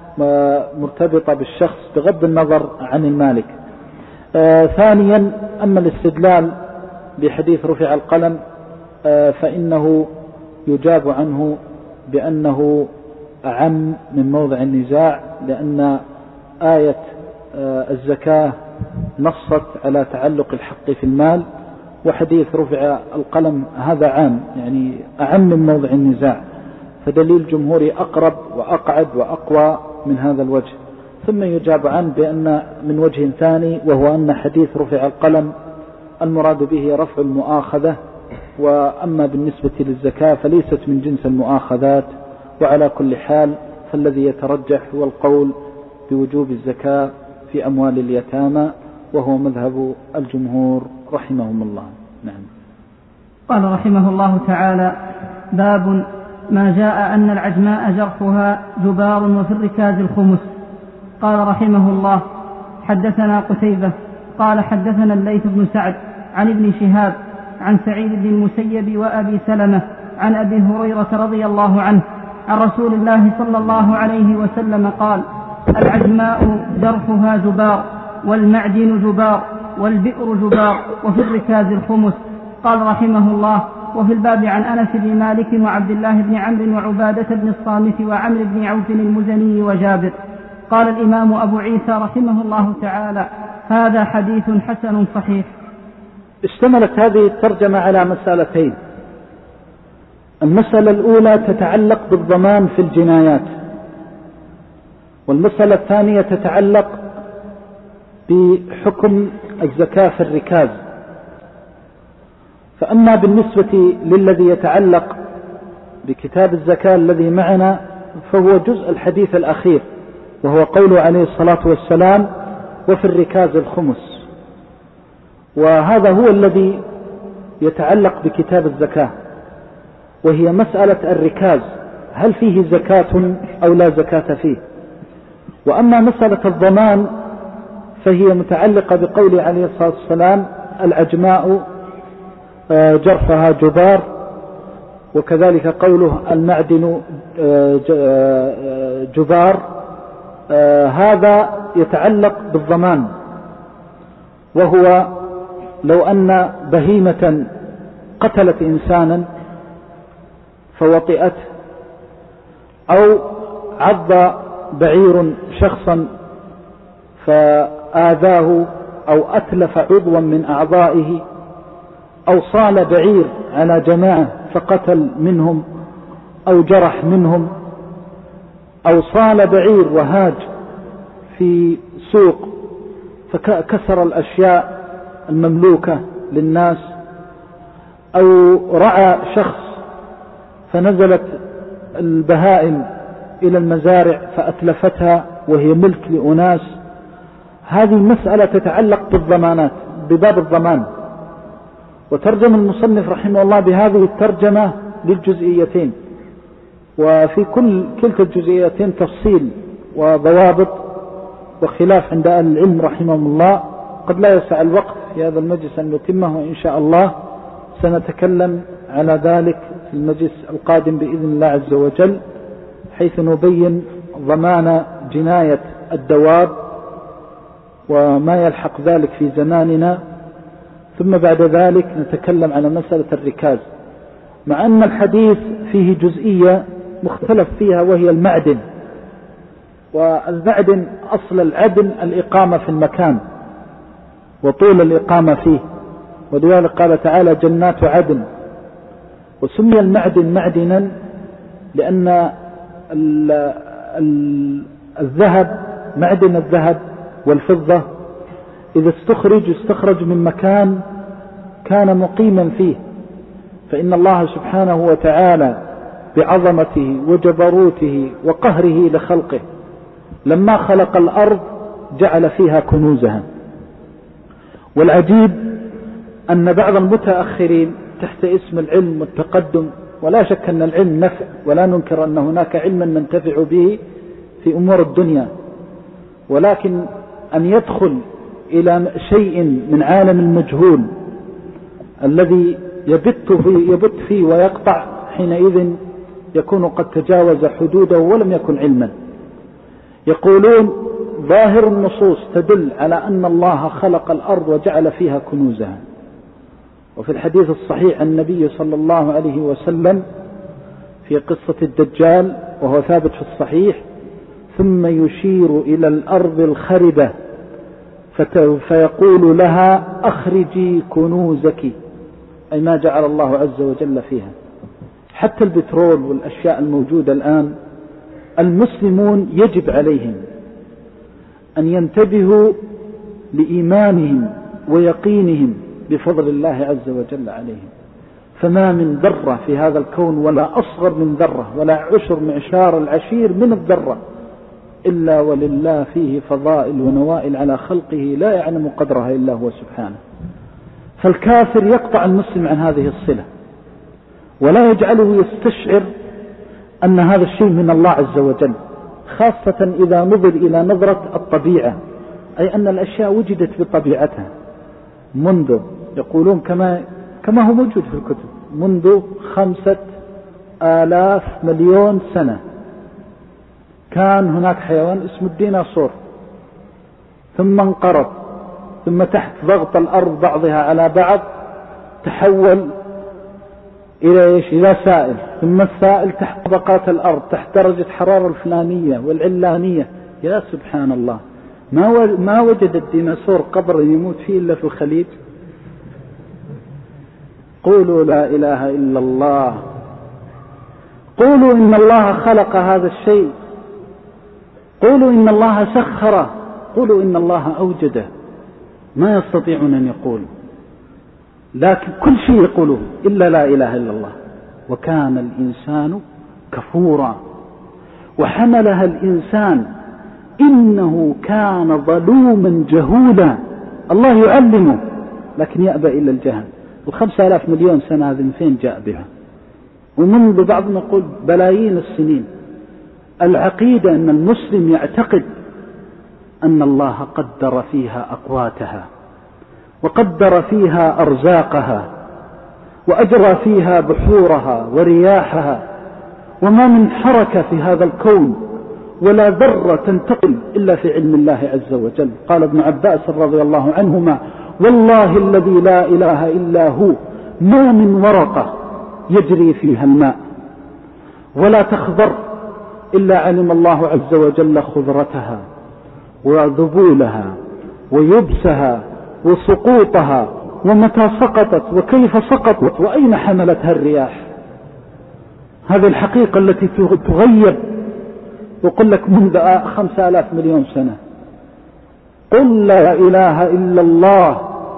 B: مرتبطة بالشخص بغض النظر عن المالك. آه ثانيا أما الاستدلال بحديث رفع القلم آه فإنه يجاب عنه بأنه أعم من موضع النزاع، لأن آية آه الزكاة نصت على تعلق الحق في المال، وحديث رفع القلم هذا عام يعني أعم من موضع النزاع، فدليل جمهوري أقرب وأقعد وأقوى من هذا الوجه. ثم يجاب عنه بأن من وجه ثاني، وهو أن حديث رفع القلم المراد به رفع المؤاخذة، وأما بالنسبة للزكاة فليست من جنس المؤاخذات. وعلى كل حال فالذي يترجح هو القول بوجوب الزكاة في أموال اليتامى، وهو مذهب الجمهور رحمهم الله. نعم.
A: قال رحمه الله تعالى: باب ما جاء أن العجماء جرحها جبار وفي الركاز الخمس. قال رحمه الله: حدثنا قتيبة قال حدثنا الليث بن سعد عن ابن شهاب عن سعيد بن المسيب وأبي سلمة عن أبي هريرة رضي الله عنه عن رسول الله صلى الله عليه وسلم قال: العجماء جرحها جبار، والمعدن جبار، والبئر جبار، وفي الركاز الخمس. قال رحمه الله: وفي الباب عن أنس بن مالك وعبد الله بن عمرو وعبادة بن الصامت وعمرو بن عوف المزني وجابر. قال الإمام أبو عيسى رحمه الله تعالى: هذا حديث حسن صحيح.
B: اشتملت هذه الترجمة على مسألتين. المسألة الأولى تتعلق بالضمان في الجنايات، والمسألة الثانية تتعلق بحكم الزكاة في الركاز. فأما بالنسبة للذي يتعلق بكتاب الزكاة الذي معنا فهو جزء الحديث الأخير، وهو قوله عليه الصلاة والسلام: وفي الركاز الخمس. وهذا هو الذي يتعلق بكتاب الزكاة، وهي مسألة الركاز، هل فيه زكاة أو لا زكاة فيه. وأما مسألة الضمان فهي متعلقة بقوله عليه الصلاة والسلام: العجماء جرفها جبار، وكذلك قوله: المعدن جبار. هذا يتعلق بالضمان، وهو لو أن بهيمة قتلت إنسانا فوطئته، أو عض بعير شخصا فآذاه أو أتلف عضوا من أعضائه، أو صال بعير على جماعة فقتل منهم أو جرح منهم، أو صال بعير وهاج في سوق فكسر الأشياء المملوكة للناس، أو رعى شخص فنزلت البهائم إلى المزارع فأتلفتها وهي ملك لأناس. هذه مسألة تتعلق بالضمانات، بباب الضمان. وترجم المصنف رحمه الله بهذه الترجمة للجزئيتين، وفي كل كلتا الجزئيتين تفصيل وضوابط وخلاف عند أهل العلم رحمهم الله. قد لا يسع الوقت في هذا المجلس أن نتمه، وإن شاء الله سنتكلم على ذلك في المجلس القادم بإذن الله عز وجل، حيث نبين ضمان جناية الدواب وما يلحق ذلك في زماننا، ثم بعد ذلك نتكلم على مسألة الركاز، مع أن الحديث فيه جزئية مختلف فيها وهي المعدن. والمعدن أصل العدن الإقامة في المكان وطول الإقامة فيه، ولذلك قال تعالى: جنات عدن. وسمي المعدن معدنا لأن ال ال الذهب، معدن الذهب والفضة إذا استخرج استخرج من مكان كان مقيما فيه، فإن الله سبحانه وتعالى بعظمته وجبروته وقهره لخلقه لما خلق الأرض جعل فيها كنوزها. والعجيب أن بعض المتأخرين تحت اسم العلم والتقدم، ولا شك أن العلم نفع ولا ننكر أن هناك علما ننتفع به في أمور الدنيا، ولكن أن يدخل إلى شيء من عالم المجهول الذي يبت فيه, يبت فيه ويقطع، حينئذ يكون قد تجاوز حدوده ولم يكن علما. يقولون: ظاهر النصوص تدل على أن الله خلق الأرض وجعل فيها كنوزها. وفي الحديث الصحيح عن النبي صلى الله عليه وسلم في قصة الدجال وهو ثابت في الصحيح: ثم يشير إلى الأرض الخربة فيقول لها: أخرجي كنوزك، أي ما جعل الله عز وجل فيها. حتى البترول والأشياء الموجودة الآن، المسلمون يجب عليهم أن ينتبهوا لإيمانهم ويقينهم بفضل الله عز وجل عليهم. فما من ذرة في هذا الكون ولا أصغر من ذرة ولا عشر معشار العشير من الذرة إلا ولله فيه فضائل ونوائل على خلقه لا يعلم قدرها إلا هو سبحانه. فالكافر يقطع المسلم عن هذه الصلة ولا يجعله يستشعر أن هذا الشيء من الله عز وجل، خاصة إذا نظر إلى نظرة الطبيعة، أي أن الأشياء وجدت بطبيعتها منذ، يقولون كما كما هو موجود في الكتب، منذ خمسة آلاف مليون سنة كان هناك حيوان اسمه الديناصور، ثم انقرض، ثم تحت ضغط الأرض بعضها على بعض تحول إلى إيش؟ إلى سائل، ثم السائل تحت طبقات الأرض تحت درجة حرارة الفلانية والعلانية. يا سبحان الله، ما ما وجد الديناصور قبر يموت فيه إلا في الخليج. قولوا لا إله إلا الله، قولوا إن الله خلق هذا الشيء، قولوا إن الله سخره، قولوا إن الله أوجده. ما يستطيعون أن يقولوا، لكن كل شيء يقوله إلا لا إله إلا الله. وكان الإنسان كفورا، وحملها الإنسان إنه كان ظلوما جهولا. الله يعلمه لكن يأبى إلا الجهل. الخمسة آلاف مليون سنة هذه من فين جاء بها؟ ومنذ بعض نقول بلايين السنين. العقيدة أن المسلم يعتقد أن الله قدر فيها أقواتها، وقدر فيها أرزاقها، وأجرى فيها بحورها ورياحها، وما من حركة في هذا الكون ولا ذرة تنتقل إلا في علم الله عز وجل. قال ابن عباس رضي الله عنهما: والله الذي لا إله إلا هو ما من ورقة يجري فيها الماء ولا تخضر إلا علم الله عز وجل خضرتها وذبولها ويبسها وسقوطها ومتى سقطت وكيف سقطت وأين حملتها الرياح. هذه الحقيقة التي تغيب وقل لك منذ خمسة آلاف مليون سنة. قل لا إله إلا الله،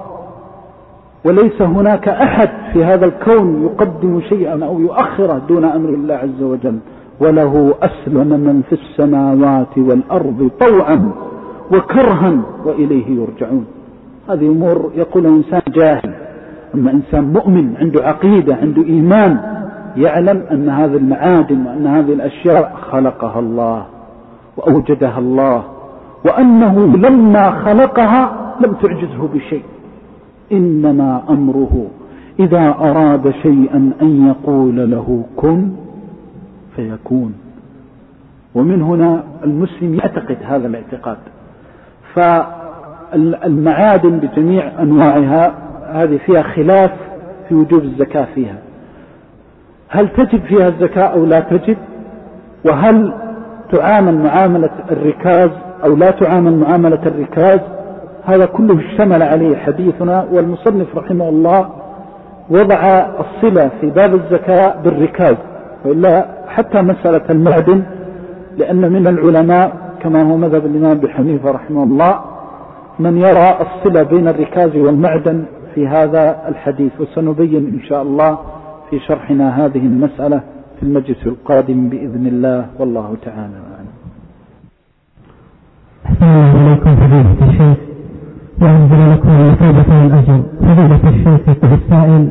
B: وليس هناك أحد في هذا الكون يقدم شيئا أو يؤخره دون أمر الله عز وجل. وله أسلم من في السماوات والأرض طوعا وكرها وإليه يرجعون. هذه أمور يقول إنسان جاهل. أما إنسان مؤمن عنده عقيدة عنده إيمان يعلم أن هذه المعادن وأن هذه الأشياء خلقها الله وأوجدها الله، وأنه لما خلقها لم تعجزه بشيء، إنما أمره إذا أراد شيئا أن يقول له كن فيكون. ومن هنا المسلم يعتقد هذا الاعتقاد. فالمعادن بجميع أنواعها هذه فيها خلاف في وجوب الزكاة فيها، هل تجب فيها الزكاة أو لا تجب، وهل تعامل معاملة الركاز أو لا تعامل معاملة الركاز. هذا كله اشتمل عليه حديثنا، والمصنف رحمه الله وضع الصلة في باب الزكاة بالركاز، وإلا حتى مسألة المعدن، لأن من العلماء كما هو مذهب الإمام أبي حنيفة رحمه الله من يرى الصلة بين الركاز والمعدن في هذا الحديث، وسنبين إن شاء الله في شرحنا هذه المسألة في المجلس القادم بإذن الله، والله تعالى أعلم.
C: السلام عليكم فضيلة الشيخ، وأنزل لكم المثوبة والأجر. فضيلة الشيخ يقول السائل: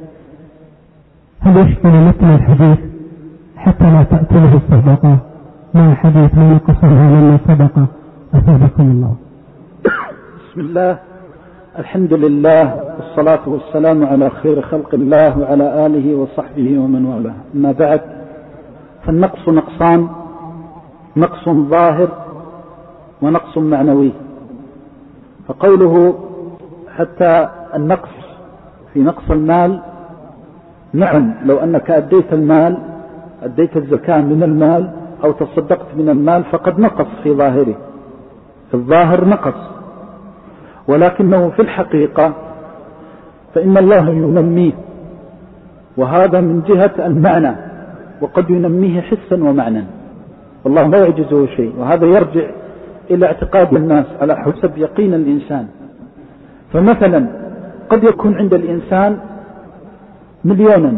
C: هل يشكل مثل الحديث حتى لا تأكله الصدقة مع حديث من قصرها لما صدقة؟ أثابكم الله.
B: بسم الله، الحمد لله، والصلاة والسلام على خير خلق الله وعلى آله وصحبه ومن والاه. أما بعد، فالنقص نقصان: نقص ظاهر ونقص معنوي. فقوله حتى النقص في نقص المال، نعم، لو أنك أديت المال أديت الزكاة من المال أو تصدقت من المال فقد نقص في ظاهره، في الظاهر نقص، ولكنه في الحقيقة فإن الله ينميه، وهذا من جهة المعنى، وقد ينميه حسا ومعنى، والله لا يعجزه شيء. وهذا يرجع إلى اعتقاد الناس على حسب يقين الإنسان. فمثلا قد يكون عند الإنسان مليونا،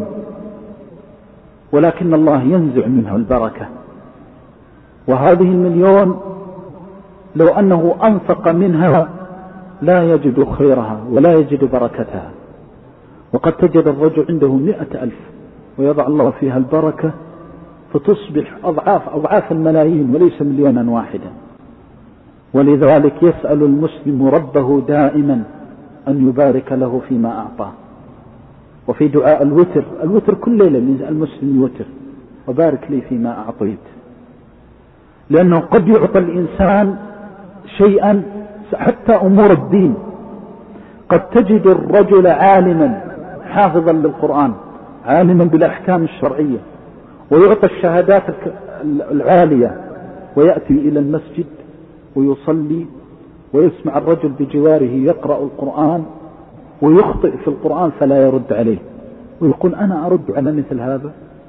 B: ولكن الله ينزع منه البركة، وهذه المليون لو أنه أنفق منها لا يجد خيرها ولا يجد بركتها. وقد تجد الرجل عنده مئة ألف ويضع الله فيها البركة فتصبح أضعاف أضعاف الملايين وليس مليونا واحدا. ولذلك يسأل المسلم ربه دائما أن يبارك له فيما أعطاه. وفي دعاء الوتر، الوتر كل ليلة المسلم يوتر: وبارك لي فيما أعطيت. لأنه قد يعطى الإنسان شيئا حتى أمور الدين. قد تجد الرجل عالما حافظا للقرآن عالما بالأحكام الشرعية ويعطى الشهادات العالية ويأتي إلى المسجد ويصلي ويسمع الرجل بجواره يقرأ القرآن ويخطئ في القرآن فلا يرد عليه ويقول أنا أرد على مثل هذا.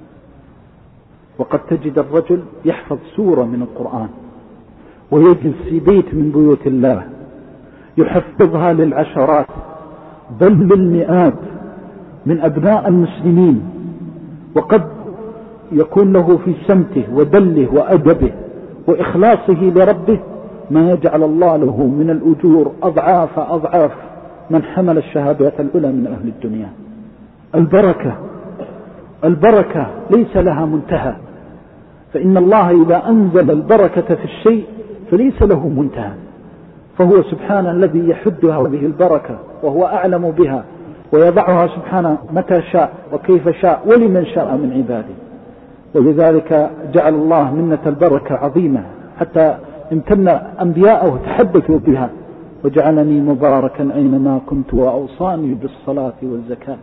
B: وقد تجد الرجل يحفظ سورة من القرآن ويجلس في بيت من بيوت الله يحفظها للعشرات بل للمئات من أبناء المسلمين، وقد يكون له في سمته ودله وأدبه وإخلاصه لربه ما يجعل الله له من الأجور أضعاف أضعاف من حمل الشهادات الأولى من أهل الدنيا. البركة البركة ليس لها منتهى، فإن الله إذا أنزل البركة في الشيء فليس له منتهى، فهو سبحانه الذي يحدها هذه البركة وهو أعلم بها ويضعها سبحانه متى شاء وكيف شاء ولمن شاء من عباده. ولذلك جعل الله منة البركة عظيمة حتى امتن أنبياءه تحدثوا بها وجعلني مباركا أينما كنت وأوصاني بالصلاة والزكاة.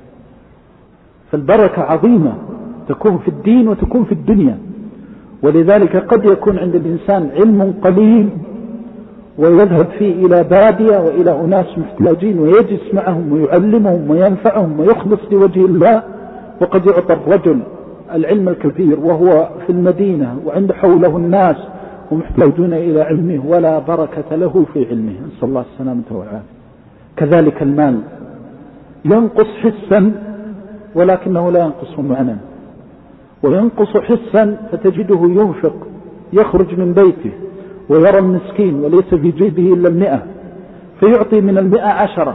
B: فالبركة عظيمة تكون في الدين وتكون في الدنيا. ولذلك قد يكون عند الإنسان علم قليل ويذهب فيه إلى بادية وإلى أناس محتاجين ويجلس معهم ويعلمهم وينفعهم ويخلص لوجه الله، وقد يعطى الرجل العلم الكثير وهو في المدينة وعند حوله الناس ومحتاجون إلى علمه ولا بركة له في علمه، نسأل الله السلامة والعافية. كذلك المال ينقص حسا ولكنه لا ينقص معنى، وينقص حسا فتجده ينفق يخرج من بيته ويرى المسكين وليس في جيبه إلا المئة فيعطي من المئة عشرة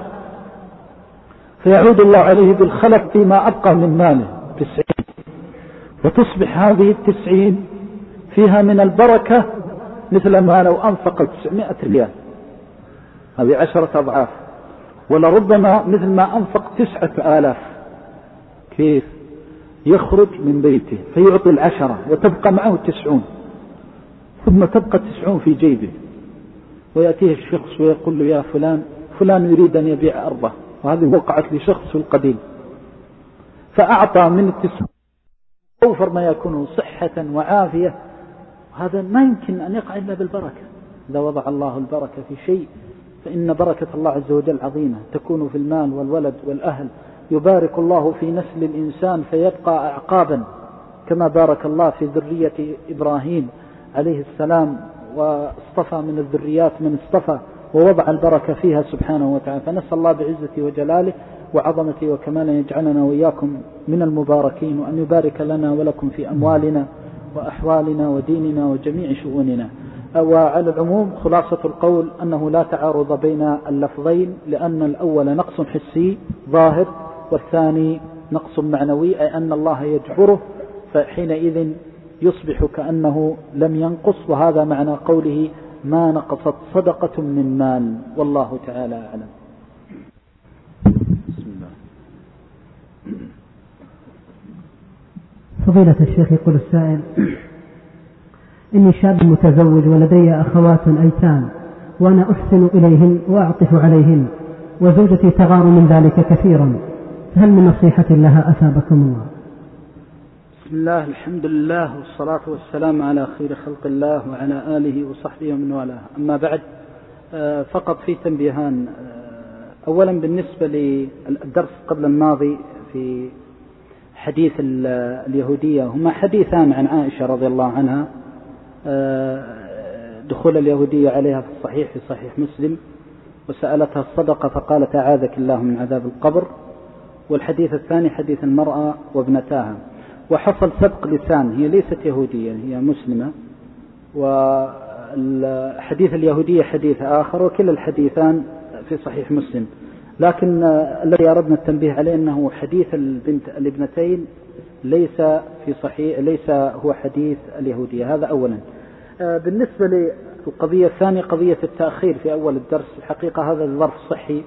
B: فيعود الله عليه بالخلف فيما أبقى من ماله تسعين، وتصبح هذه التسعين فيها من البركة مثل ما لو أنفق تسعمائة ريال، هذه عشرة أضعاف، ولربما مثل ما أنفق تسعة آلاف. كيف؟ يخرج من بيته فيعطي العشرة وتبقى معه تسعون، ثم تبقى تسعون في جيبه، ويأتيه الشخص ويقول له يا فلان فلان يريد أن يبيع أرضه، وهذه وقعت لشخص في القديم، فأعطى من التسعون أوفر ما يكون صحة وعافية. هذا ما يمكن أن يقع إلا بالبركة. إذا وضع الله البركة في شيء فإن بركة الله عز وجل عظيمة تكون في المال والولد والأهل. يبارك الله في نسل الإنسان فيبقى أعقابا كما بارك الله في ذرية إبراهيم عليه السلام، واصطفى من الذريات من اصطفى ووضع البركة فيها سبحانه وتعالى. فنسأل الله بعزته وجلاله وعظمته وكماله يجعلنا وإياكم من المباركين، وأن يبارك لنا ولكم في أموالنا وأحوالنا وديننا وجميع شؤوننا. وعلى العموم خلاصة القول أنه لا تعارض بين اللفظين، لأن الأول نقص حسي ظاهر والثاني نقص معنوي، أي أن الله يجبره، فحينئذ يصبح كأنه لم ينقص. وهذا معنى قوله ما نقصت صدقة من مال، والله تعالى أعلم. بسم الله.
C: فضيلة الشيخ، يقول السائل: إني شاب متزوج ولدي أخوات أيتام وأنا أحسن إليهن وأعطف عليهن، وزوجتي تغار من ذلك كثيرا، هل من نصيحة لها أثابكم الله؟
B: بسم الله، الحمد لله والصلاة والسلام على خير خلق الله وعلى آله وصحبه ومن والاه. أما بعد، فقط في تنبيهان. أولا بالنسبة للدرس قبل الماضي في حديث اليهودية، هما حديثان عن عائشة رضي الله عنها، دخول اليهودية عليها في الصحيح في صحيح مسلم، وسألتها الصدقة فقالت أعاذك الله من عذاب القبر. والحديث الثاني حديث المرأة وابنتاها. وحصل سبق لسان، هي ليست يهودية، هي مسلمة، والحديث اليهودية حديث آخر، وكلا الحديثان في صحيح مسلم. لكن الذي أردنا التنبيه عليه أنه حديث البنت الابنتين ليس في صحيح، ليس هو حديث اليهودية. هذا أولا. بالنسبة للقضية الثانية، قضية التأخير في أول الدرس، الحقيقة هذا الظرف صحي،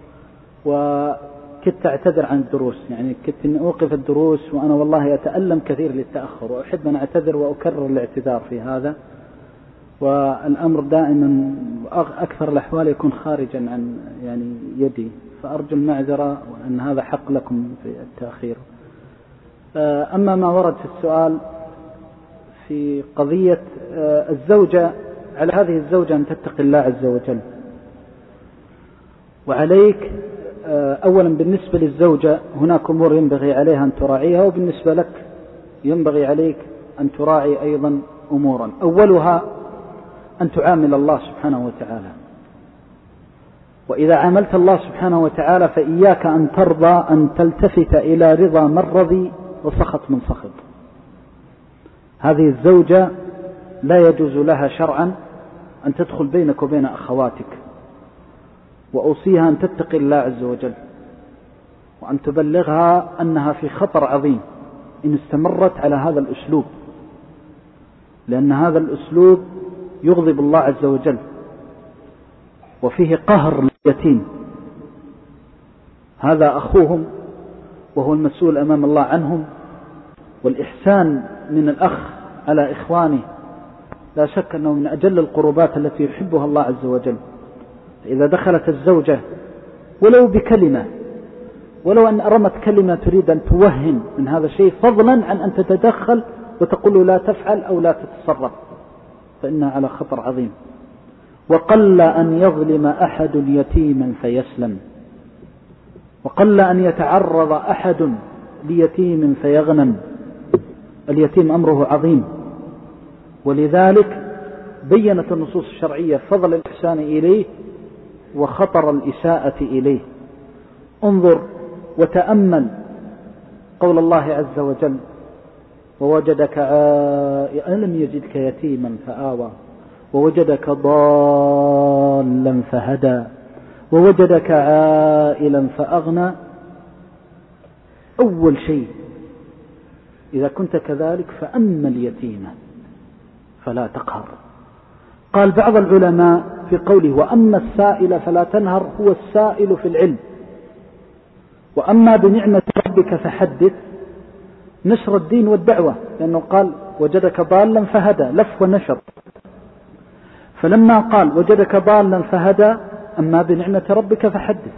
B: وكنت أعتذر عن الدروس، يعني كنت أن أوقف الدروس وأنا والله أتألم كثير للتأخر، وأحب أن أعتذر وأكرر الاعتذار في هذا. والأمر دائما أكثر الأحوال يكون خارجا عن يعني يدي، فأرجو المعذرة وأن هذا حق لكم في التأخير. أما ما ورد في السؤال في قضية الزوجة، على هذه الزوجة أن تتقي الله عز وجل. وعليك أولا بالنسبة للزوجة هناك أمور ينبغي عليها أن تراعيها، وبالنسبة لك ينبغي عليك أن تراعي أيضا أمورا. أولها أن تعامل الله سبحانه وتعالى، وإذا عاملت الله سبحانه وتعالى فإياك أن ترضى أن تلتفت إلى رضا من رضي وسخط من سخط. هذه الزوجة لا يجوز لها شرعا أن تدخل بينك وبين أخواتك، وأوصيها أن تتقي الله عز وجل، وأن تبلغها أنها في خطر عظيم إن استمرت على هذا الأسلوب، لأن هذا الأسلوب يغضب الله عز وجل وفيه قهر اليتيم. هذا أخوهم وهو المسؤول أمام الله عنهم، والإحسان من الأخ على إخوانه لا شك أنه من أجل القربات التي يحبها الله عز وجل. إذا دخلت الزوجة ولو بكلمة، ولو أن رمت كلمة تريد أن توهن من هذا الشيء، فضلا عن أن تتدخل وتقول لا تفعل أو لا تتصرف، فإنها على خطر عظيم. وقل أن يظلم أحد يتيما فيسلم، وقل أن يتعرض أحد ليتيم فيغنم. اليتيم أمره عظيم، ولذلك بيّنت النصوص الشرعية فضل الإحسان إليه وخطر الإساءة إليه. انظر وتأمل قول الله عز وجل: ووجدك عائلا لم يجدك يتيما فآوى، ووجدك ضالا فهدى، ووجدك عائلا فأغنى. أول شيء إذا كنت كذلك فأما اليتيم فلا تقهر. قال بعض العلماء في قوله وأما السائل فلا تنهر هو السائل في العلم، وأما بنعمة ربك فحدث نشر الدين والدعوة، لأنه قال وجدك ضالا فهدى، لف ونشر. فلما قال وجدك ضالا فهدى أما بنعمة ربك فحدث،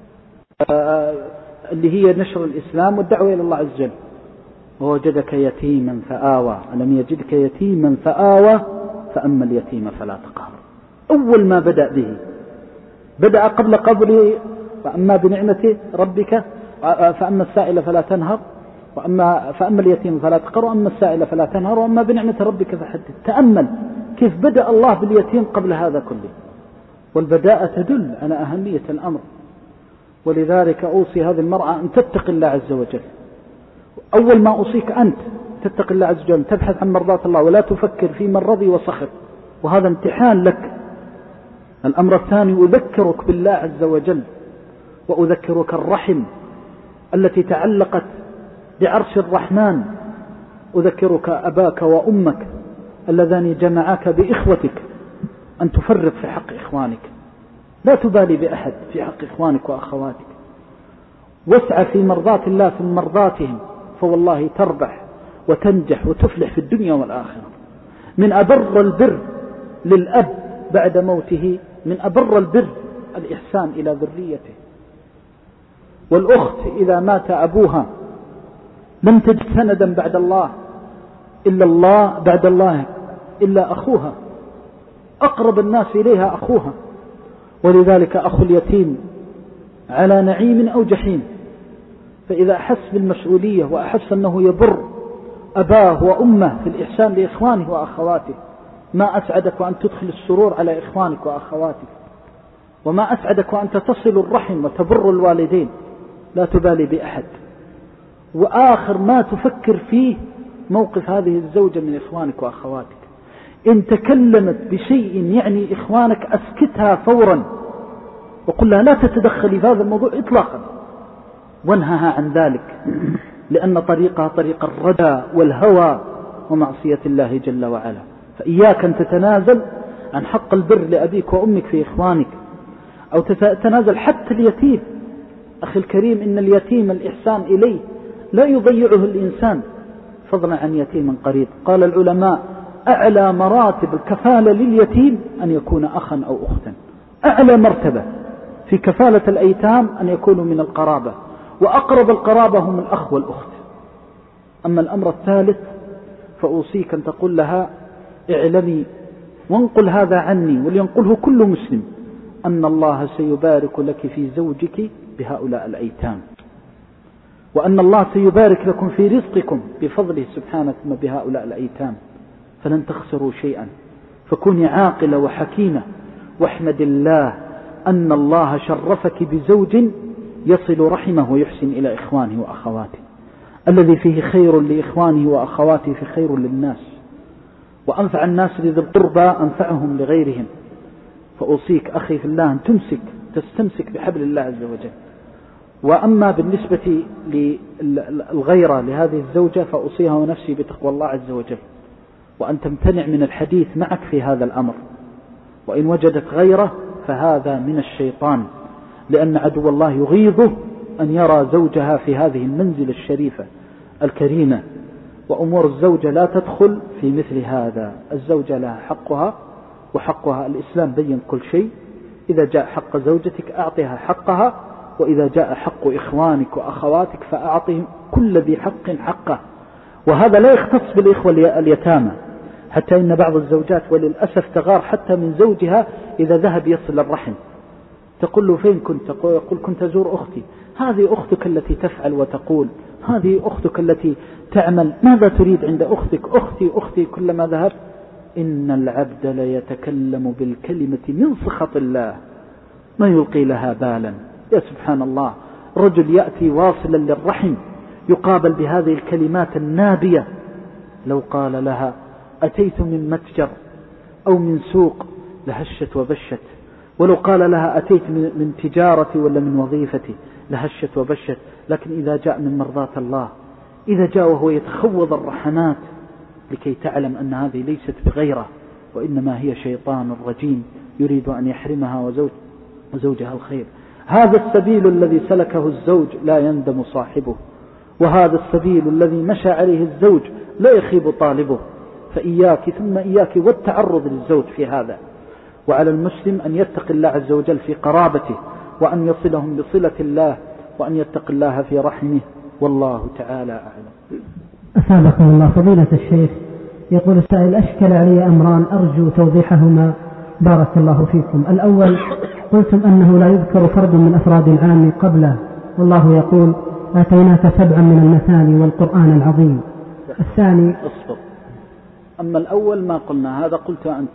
B: اللي هي نشر الإسلام والدعوة إلى الله عز وجل. ووجدك يتيما فآوى، ألم يجدك يتيما فآوى فأما اليتيم فلا تقهر. أول ما بدأ به بدأ قبل قبله فأما بنعمة ربك فأما السائل فلا تنهر، وأما فأما اليتيم فلا تقهر، وأما السائل فلا تنهر، وأما بنعمة ربك فحدث. تأمل كيف بدأ الله باليتيم قبل هذا كله، والبداءة تدل على أهمية الأمر. ولذلك أوصي هذه المرأة أن تتقي الله عز وجل. أول ما أوصيك أنت تتقي الله عز وجل، تبحث عن مرضات الله ولا تفكر في من رضي وسخط، وهذا امتحان لك. الأمر الثاني أذكرك بالله عز وجل، وأذكرك الرحم التي تعلقت بعرش الرحمن. أذكرك أباك وأمك اللذان جمعاك بإخوتك، أن تفرق في حق إخوانك، لا تبالي بأحد في حق إخوانك وأخواتك، واسعى في مرضات الله في مرضاتهم، فوالله تربح وتنجح وتفلح في الدنيا والآخرة. من أبر البر للأب بعد موته، من أبر البر الإحسان إلى ذريته. والأخت إذا مات أبوها لم تجد سندا بعد الله إلا الله بعد الله إلا أخوها، أقرب الناس إليها أخوها. ولذلك أخو اليتيم على نعيم أو جحيم، فإذا أحس بالمسؤولية وأحس أنه يبر أباه وأمه في الإحسان لإخوانه وأخواته، ما أسعدك وأن تدخل السرور على إخوانك وأخواتك، وما أسعدك وأنت تصل الرحم وتبر الوالدين، لا تبالي بأحد. وآخر ما تفكر فيه موقف هذه الزوجة من إخوانك وأخواتك. إن تكلمت بشيء يعني إخوانك أسكتها فورا، وقل لها لا تتدخلي في هذا الموضوع إطلاقا، وانهها عن ذلك، لأن طريقها طريق الردى والهوى ومعصية الله جل وعلا. فإياك أن تتنازل عن حق البر لأبيك وأمك في إخوانك، أو تتنازل حتى اليتيم. أخي الكريم، إن اليتيم الإحسان إليه لا يضيعه الإنسان، فضلا عن يتيم قريب. قال العلماء أعلى مراتب الكفالة لليتيم أن يكون أخا أو أختا، أعلى مرتبة في كفالة الأيتام أن يكونوا من القرابة، وأقرب القرابة هم الأخ والأخت. أما الأمر الثالث فأوصيك أن تقول لها اعلمي وانقل هذا عني ولينقله كل مسلم أن الله سيبارك لك في زوجك بهؤلاء الأيتام، وأن الله سيبارك لكم في رزقكم بفضله سبحانه ثم بهؤلاء الأيتام، فلن تخسروا شيئا. فكوني عاقلة وحكيمة، واحمد الله أن الله شرفك بزوج يصل رحمه ويحسن إلى إخوانه وأخواته. الذي فيه خير لإخوانه وأخواته في خير للناس، وأنفع الناس لذي القربى أنفعهم لغيرهم. فأوصيك أخي في الله أن تمسك تستمسك بحبل الله عز وجل. وأما بالنسبة للغيرة لهذه الزوجة فأوصيها ونفسي بتقوى الله عز وجل، وأن تمتنع من الحديث معك في هذا الأمر، وإن وجدت غيره فهذا من الشيطان، لأن عدو الله يغيظه أن يرى زوجها في هذه المنزلة الشريفة الكريمة. وأمور الزوجة لا تدخل في مثل هذا. الزوجة لها حقها، وحقها الإسلام بين كل شيء. إذا جاء حق زوجتك أعطها حقها، وإذا جاء حق إخوانك وأخواتك فأعطهم كل ذي حق حقه. وهذا لا يختص بالإخوة اليتامى، حتى إن بعض الزوجات وللأسف تغار حتى من زوجها إذا ذهب يصل الرحم، تقول له فين كنت؟ يقول كنت أزور أختي. هذه أختك التي تفعل وتقول، هذه أختك التي تعمل، ماذا تريد عند أختك؟ أختي أختي كلما ذهب. إن العبد ليتكلم بالكلمة من سخط الله ما يلقي لها بالا. يا سبحان الله، رجل يأتي واصلا للرحم يقابل بهذه الكلمات النابية. لو قال لها أتيت من متجر أو من سوق لهشت وبشت، ولو قال لها أتيت من تجارتي ولا من وظيفتي لهشت وبشت. لكن إذا جاء من مرضاة الله، إذا جاء وهو يتخوض الرحمات، لكي تعلم أن هذه ليست بغيره، وإنما هي شيطان رجيم يريد أن يحرمها وزوج وزوجها الخير. هذا السبيل الذي سلكه الزوج لا يندم صاحبه، وهذا السبيل الذي مشى عليه الزوج لا يخيب طالبه. فإياك ثم إياك والتعرض للزوج في هذا. وعلى المسلم أن يتقي الله عز وجل في قرابته، وأن يصلهم بصلة الله، وأن يتقي الله في رحمه، والله تعالى أعلم.
C: أسابقكم الله. فضيلة الشيخ، يقول السائل: أشكل علي أمران أرجو توضيحهما بارك الله فيكم. الأول، قلتم أنه لا يذكر فرد من أفراد العام قبله، والله يقول: آتيناك سبعا من المثاني والقرآن العظيم. الثاني،
B: اصبر. أما الأول ما قلنا هذا، قلت أنت.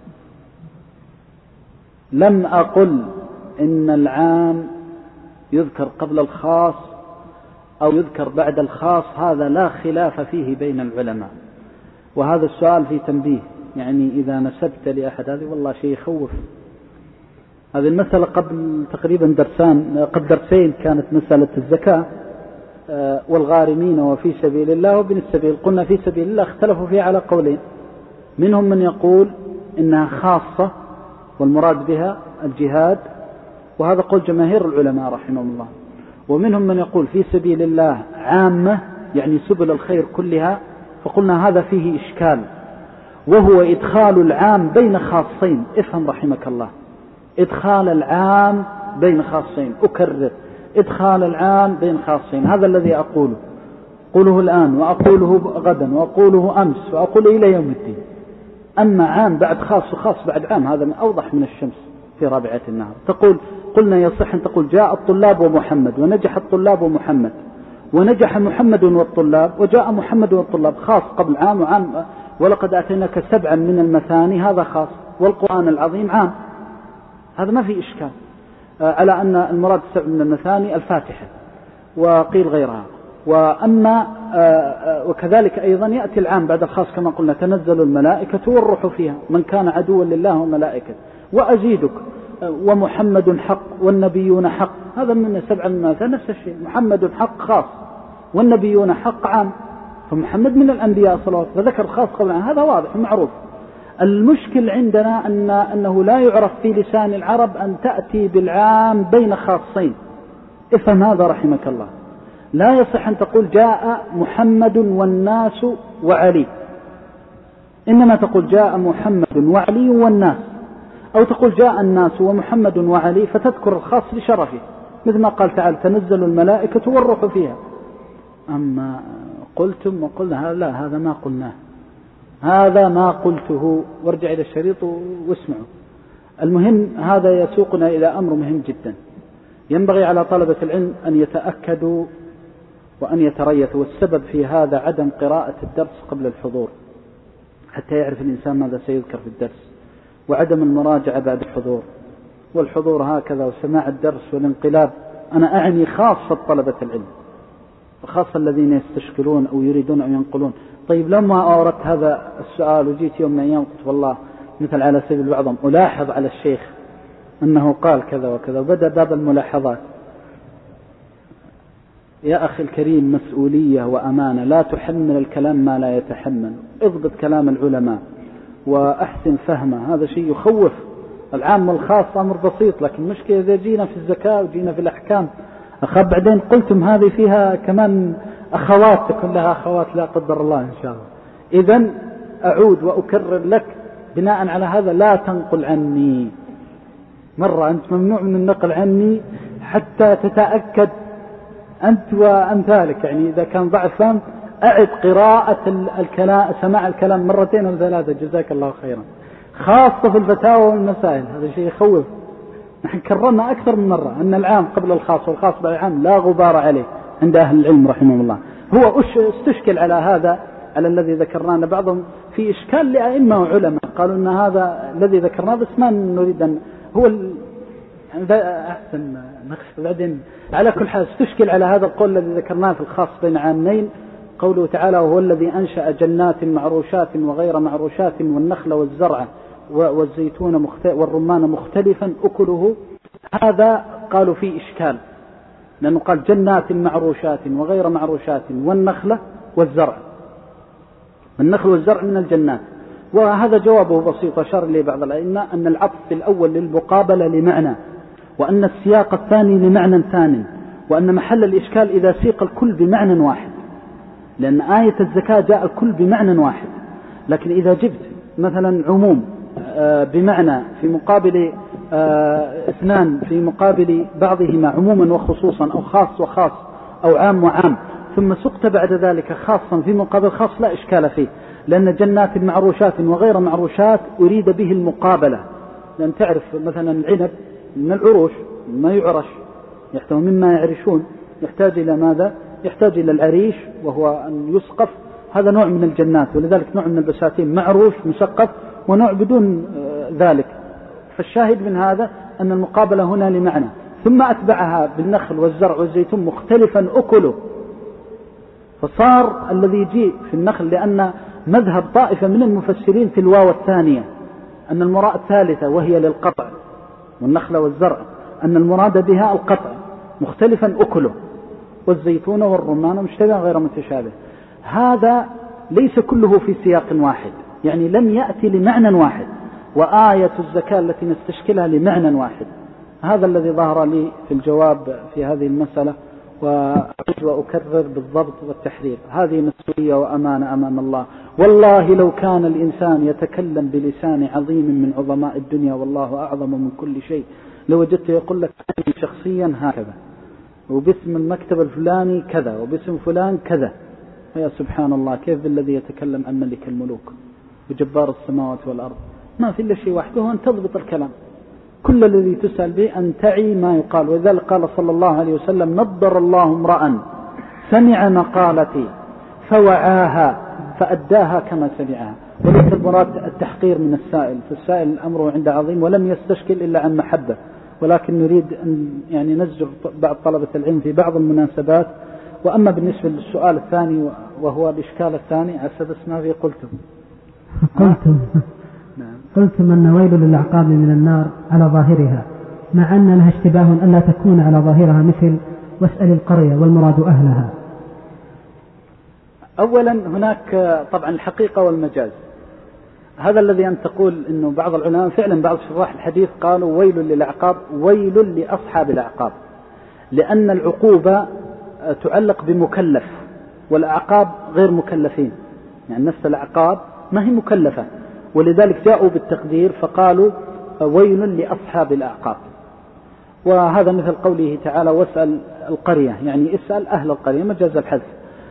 B: لم أقل إن العام يذكر قبل الخاص أو يذكر بعد الخاص، هذا لا خلاف فيه بين العلماء. وهذا السؤال في تنبيه، يعني إذا نسبت لأحد هذه والله شيء يخوف. هذه المسألة قبل تقريبا درسان قبل درسين كانت مسألة الزكاة والغارمين وفي سبيل الله وابن السبيل. قلنا في سبيل الله اختلفوا فيها على قولين، منهم من يقول إنها خاصة والمراد بها الجهاد، وهذا قول جماهير العلماء رحمهم الله. ومنهم من يقول في سبيل الله عامة، يعني سبل الخير كلها. فقلنا هذا فيه إشكال، وهو إدخال العام بين خاصين. افهم رحمك الله، إدخال العام بين خاصين. أكرر، إدخال العام بين خاصين، هذا الذي أقوله قوله الآن، وأقوله غدا، وأقوله أمس، وأقوله إلى يوم الدين. أما عام بعد خاص وخاص بعد عام، هذا من أوضح من الشمس في رابعة النهار. تقول قلنا يصح أن تقول جاء الطلاب ومحمد، ونجح الطلاب ومحمد، ونجح محمد والطلاب، وجاء محمد والطلاب، خاص قبل عام وعام. ولقد أتيناك سبعا من المثاني، هذا خاص، والقرآن العظيم عام، هذا ما في إشكال. على أن المراد السبع من المثاني الفاتحة، وقيل غيرها. وأما وكذلك أيضا يأتي العام بعد الخاص كما قلنا: تنزل الملائكة والروح فيها، من كان عدوا لله وملائكته. وأزيدك: ومحمد حق والنبيون حق، هذا من سبع من المثاني نفس الشيء. محمد حق خاص، والنبيون حق عام، فمحمد من الأنبياء صلوات، فذكر خاص قبل عام، هذا واضح معروف. المشكل عندنا أن أنه لا يعرف في لسان العرب أن تأتي بالعام بين خاصين. افهم هذا رحمك الله. لا يصح أن تقول جاء محمد والناس وعلي، إنما تقول جاء محمد وعلي والناس، أو تقول جاء الناس ومحمد وعلي فتذكر الخاص لشرفه، مثل ما قال تعالى تنزل الملائكة والروح فيها. أما قلتم وقلنا لا، هذا ما قلناه، هذا ما قلته، وارجع إلى الشريط واسمعوا. المهم هذا يسوقنا إلى أمر مهم جدا، ينبغي على طلبة العلم أن يتأكدوا وأن يتريثوا، والسبب في هذا عدم قراءة الدرس قبل الحضور حتى يعرف الإنسان ماذا سيذكر في الدرس، وعدم المراجعة بعد الحضور، والحضور هكذا وسماع الدرس والانقلاب. أنا أعني خاصة طلبة العلم، وخاصة الذين يستشكلون أو يريدون أن ينقلون. طيب لما أوردت هذا السؤال وجيت يوم من أيام قلت والله مثل على سبيل البعض ألاحظ على الشيخ أنه قال كذا وكذا، وبدأ باب الملاحظات. يا أخي الكريم، مسؤولية وأمانة، لا تحمل الكلام ما لا يتحمل، اضبط كلام العلماء وأحسن فهمه، هذا شيء يخوف. العام والخاص أمر بسيط، لكن مشكلة إذا جينا في الزكاة وجينا في الأحكام أخذ بعدين قلتم هذه فيها كمان أخوات، تكون لها أخوات لا قدر الله إن شاء الله. إذن أعود وأكرر لك بناء على هذا لا تنقل عني مرة، أنت ممنوع من النقل عني حتى تتأكد أنت وأمثالك. يعني إذا كان ضعف فهم أعد قراءة الكلام، سماع الكلام مرتين أو ثلاثة، جزاك الله خيرا، خاصة في الفتاوى والمسائل، هذا شيء يخوف. نحن كررنا أكثر من مرة أن العام قبل الخاص والخاص بعد العام لا غبار عليه عند أهل العلم رحمه الله. هو استشكل على هذا، على الذي ذكرناه، بعضهم في إشكال لأئمة وعلماء قالوا أن هذا الذي ذكرناه بس ما نريد أن هو ال... أحسن نخش بعدين. على كل حال استشكل على هذا القول الذي ذكرناه في الخاص بين عامين، قوله تعالى وهو الذي أنشأ جنات معروشات وغير معروشات والنخل والزرع والزيتون مخت... والرمان مختلفا أكله. هذا قالوا فيه إشكال، لأنه قال جنات معروشات وغير معروشات والنخل والزرع، النخل والزرع من الجنات. وهذا جوابه بسيط، أشار إليه بعض الأئمة أن العطف الأول للمقابلة لمعنى، وأن السياق الثاني لمعنى ثاني، وأن محل الإشكال إذا سيق الكل بمعنى واحد، لأن آية الزكاة جاء الكل بمعنى واحد. لكن إذا جبت مثلا عموم بمعنى في مقابل اثنان في مقابل بعضهما عموما وخصوصا، أو خاص وخاص، أو عام وعام، ثم سقت بعد ذلك خاصا في مقابل خاص، لا إشكال فيه، لأن جنات معروشات وغير معروشات أريد به المقابلة. لأن تعرف مثلا العنب من العروش ما يعرش، يحتوي مما يعرشون، يحتاج إلى ماذا؟ يحتاج إلى العريش وهو أن يسقف، هذا نوع من الجنات، ولذلك نوع من البساتين معروش مسقف، ونوع بدون ذلك. فالشاهد من هذا أن المقابلة هنا لمعنى، ثم أتبعها بالنخل والزرع والزيتون مختلفا أكله، فصار الذي يجي في النخل، لأن مذهب طائفة من المفسرين في الواو الثانية أن المراد الثالثة وهي للقطع، والنخل والزرع أن المراد بها القطع مختلفا أكله، والزيتون والرمان مشتبه غير متشابه. هذا ليس كله في سياق واحد، يعني لم يأتي لمعنى واحد، وآية الزكاة التي نستشكلها لمعنى واحد. هذا الذي ظهر لي في الجواب في هذه المسألة، وأعود وأكرر بالضبط والتحرير. هذه مسؤولية وأمانة أمام الله. والله لو كان الإنسان يتكلم بلسان عظيم من عظماء الدنيا والله أعظم من كل شيء، لوجدته يقول لك شخصيا هكذا، وباسم المكتب الفلاني كذا، وباسم فلان كذا. يا سبحان الله، كيف الذي يتكلم عن ملك الملوك وجبار السماوات والأرض؟ ما في إلا شيء واحد، هو أن تضبط الكلام. كل الذي تسأل به أن تعي ما يقال. وذلك قال صلى الله عليه وسلم نضر الله امرأ سمع مقالتي فوعاها فأداها كما سمعها. وليس المراد التحقير من السائل، فالسائل أمره عند عظيم ولم يستشكل إلا عن محبة، ولكن نريد أن يعني نزجر بعض طلبة العلم في بعض المناسبات. وأما بالنسبة للسؤال الثاني وهو الإشكال الثاني، عسى ما في قلتم
C: قلتم قلتم أن ويل للأعقاب من النار على ظاهرها، مع أن لها اشتباه أن لا تكون على ظاهرها مثل واسأل القرية والمراد أهلها.
B: أولا هناك طبعا الحقيقة والمجاز. هذا الذي أن تقول أنه بعض العلماء فعلا بعض شراح الحديث قالوا ويل للأعقاب، ويل لأصحاب الأعقاب، لأن العقوبة تعلق بمكلف والأعقاب غير مكلفين. يعني نفس الأعقاب ما هي مكلفة، ولذلك جاءوا بالتقدير فقالوا ويل لأصحاب الأعقاب. وهذا مثل قوله تعالى واسأل القرية، يعني اسأل أهل القرية، مجاز الحذف.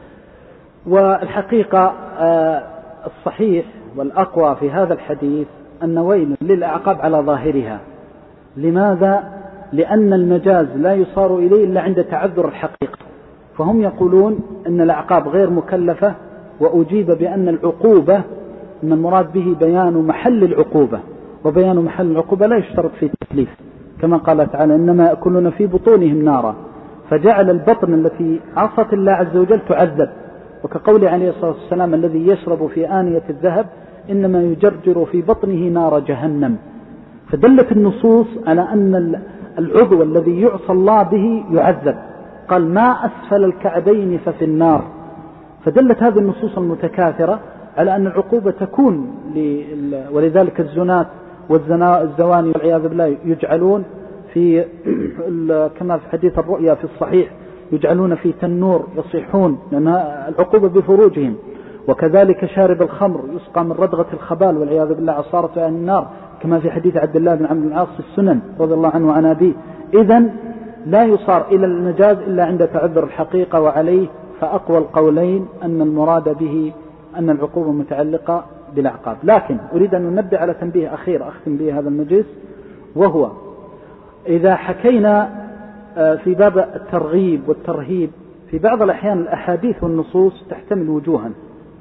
B: والحقيقة الصحيح والأقوى في هذا الحديث أن ويل للأعقاب على ظاهرها. لماذا؟ لأن المجاز لا يصار إليه إلا عند تعذر الحقيقة، فهم يقولون أن الأعقاب غير مكلفة، وأجيب بأن العقوبة أن المراد به بيان محل العقوبة، وبيان محل العقوبة لا يشترط فيه التكليف، كما قال تعالى إنما يأكلون في بطونهم نارا، فجعل البطن التي عصت الله عز وجل تعذب، وكقول عليه الصلاة والسلام الذي يشرب في آنية الذهب إنما يجرجر في بطنه نار جهنم. فدلت النصوص على أن العضو الذي يعصى الله به يعذب، قال ما أسفل الكعبين ففي النار. فدلت هذه النصوص المتكاثرة على أن العقوبة تكون، ولذلك الزنات والزواني والعياذ بالله يجعلون في كما في حديث الرؤيا في الصحيح يجعلون في تنور يصيحون لأن العقوبة بفروجهم. وكذلك شارب الخمر يسقى من ردغة الخبال والعياذ بالله عصارة عن النار، كما في حديث عبد الله بن عمرو بن العاص في السنن رضي الله عنه وعن أبيه. إذن لا يصار إلى المجاز إلا عند تعذر الحقيقة، وعليه فأقوى القولين أن المراد به أن العقوبة متعلقة بالأعقاب. لكن أريد أن ننبه على تنبيه أخير أختم به هذا المجلس، وهو إذا حكينا في باب الترغيب والترهيب في بعض الأحيان الأحاديث والنصوص تحتمل وجوها،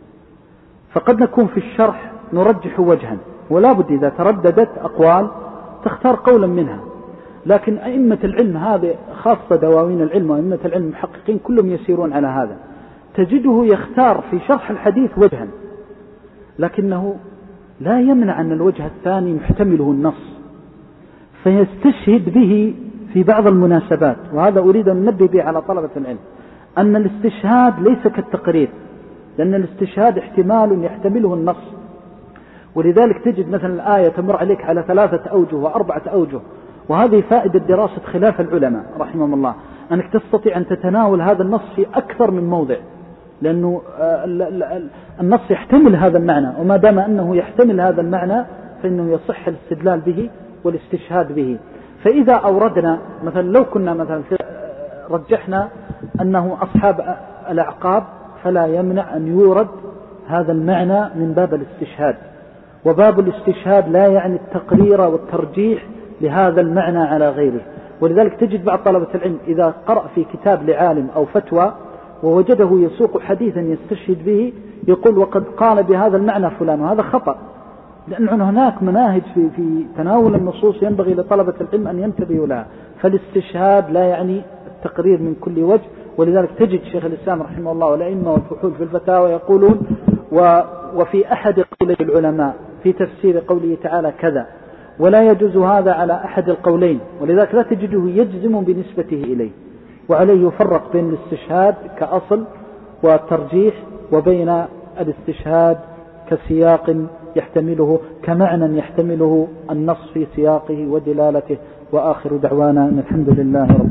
B: فقد نكون في الشرح نرجح وجها، ولا بد إذا ترددت أقوال تختار قولا منها. لكن أئمة العلم هذا خاصة دواوين العلم وأئمة العلم المحققين كلهم يسيرون على هذا، تجده يختار في شرح الحديث وجها، لكنه لا يمنع أن الوجه الثاني محتمله النص فيستشهد به في بعض المناسبات. وهذا أريد أن ننبه به على طلبة العلم، أن الاستشهاد ليس كالتقرير، لأن الاستشهاد احتمال يحتمله النص. ولذلك تجد مثلا الآية تمر عليك على ثلاثة أوجه وأربعة أوجه، وهذه فائدة دراسة خلاف العلماء رحمهم الله، أنك تستطيع أن تتناول هذا النص في أكثر من موضع، لأنه النص يحتمل هذا المعنى، وما دام أنه يحتمل هذا المعنى فإنه يصح الاستدلال به والاستشهاد به. فإذا أوردنا مثلا لو كنا مثلا رجحنا أنه أصحاب الأعقاب فلا يمنع أن يورد هذا المعنى من باب الاستشهاد، وباب الاستشهاد لا يعني التقرير والترجيح لهذا المعنى على غيره. ولذلك تجد بعض طلبة العلم إذا قرأ في كتاب لعالم أو فتوى ووجده يسوق حديثا يستشهد به يقول وقد قال بهذا المعنى فلان، وهذا خطأ، لأن هناك مناهج في, في تناول النصوص ينبغي لطلبة العلم أن ينتبهوا لها. فالاستشهاد لا يعني التقرير من كل وجه. ولذلك تجد شيخ الإسلام رحمه الله والأئمة والفحول في الفتاوى يقولون وفي أحد قولي العلماء في تفسير قوله تعالى كذا، ولا يجوز هذا على أحد القولين، ولذلك لا تجده يجزم بنسبته إليه. وعليه يفرق بين الاستشهاد كأصل والترجيح، وبين الاستشهاد كسياق يحتمله كمعنى يحتمله النص في سياقه ودلالته. وآخر دعوانا أن الحمد لله رب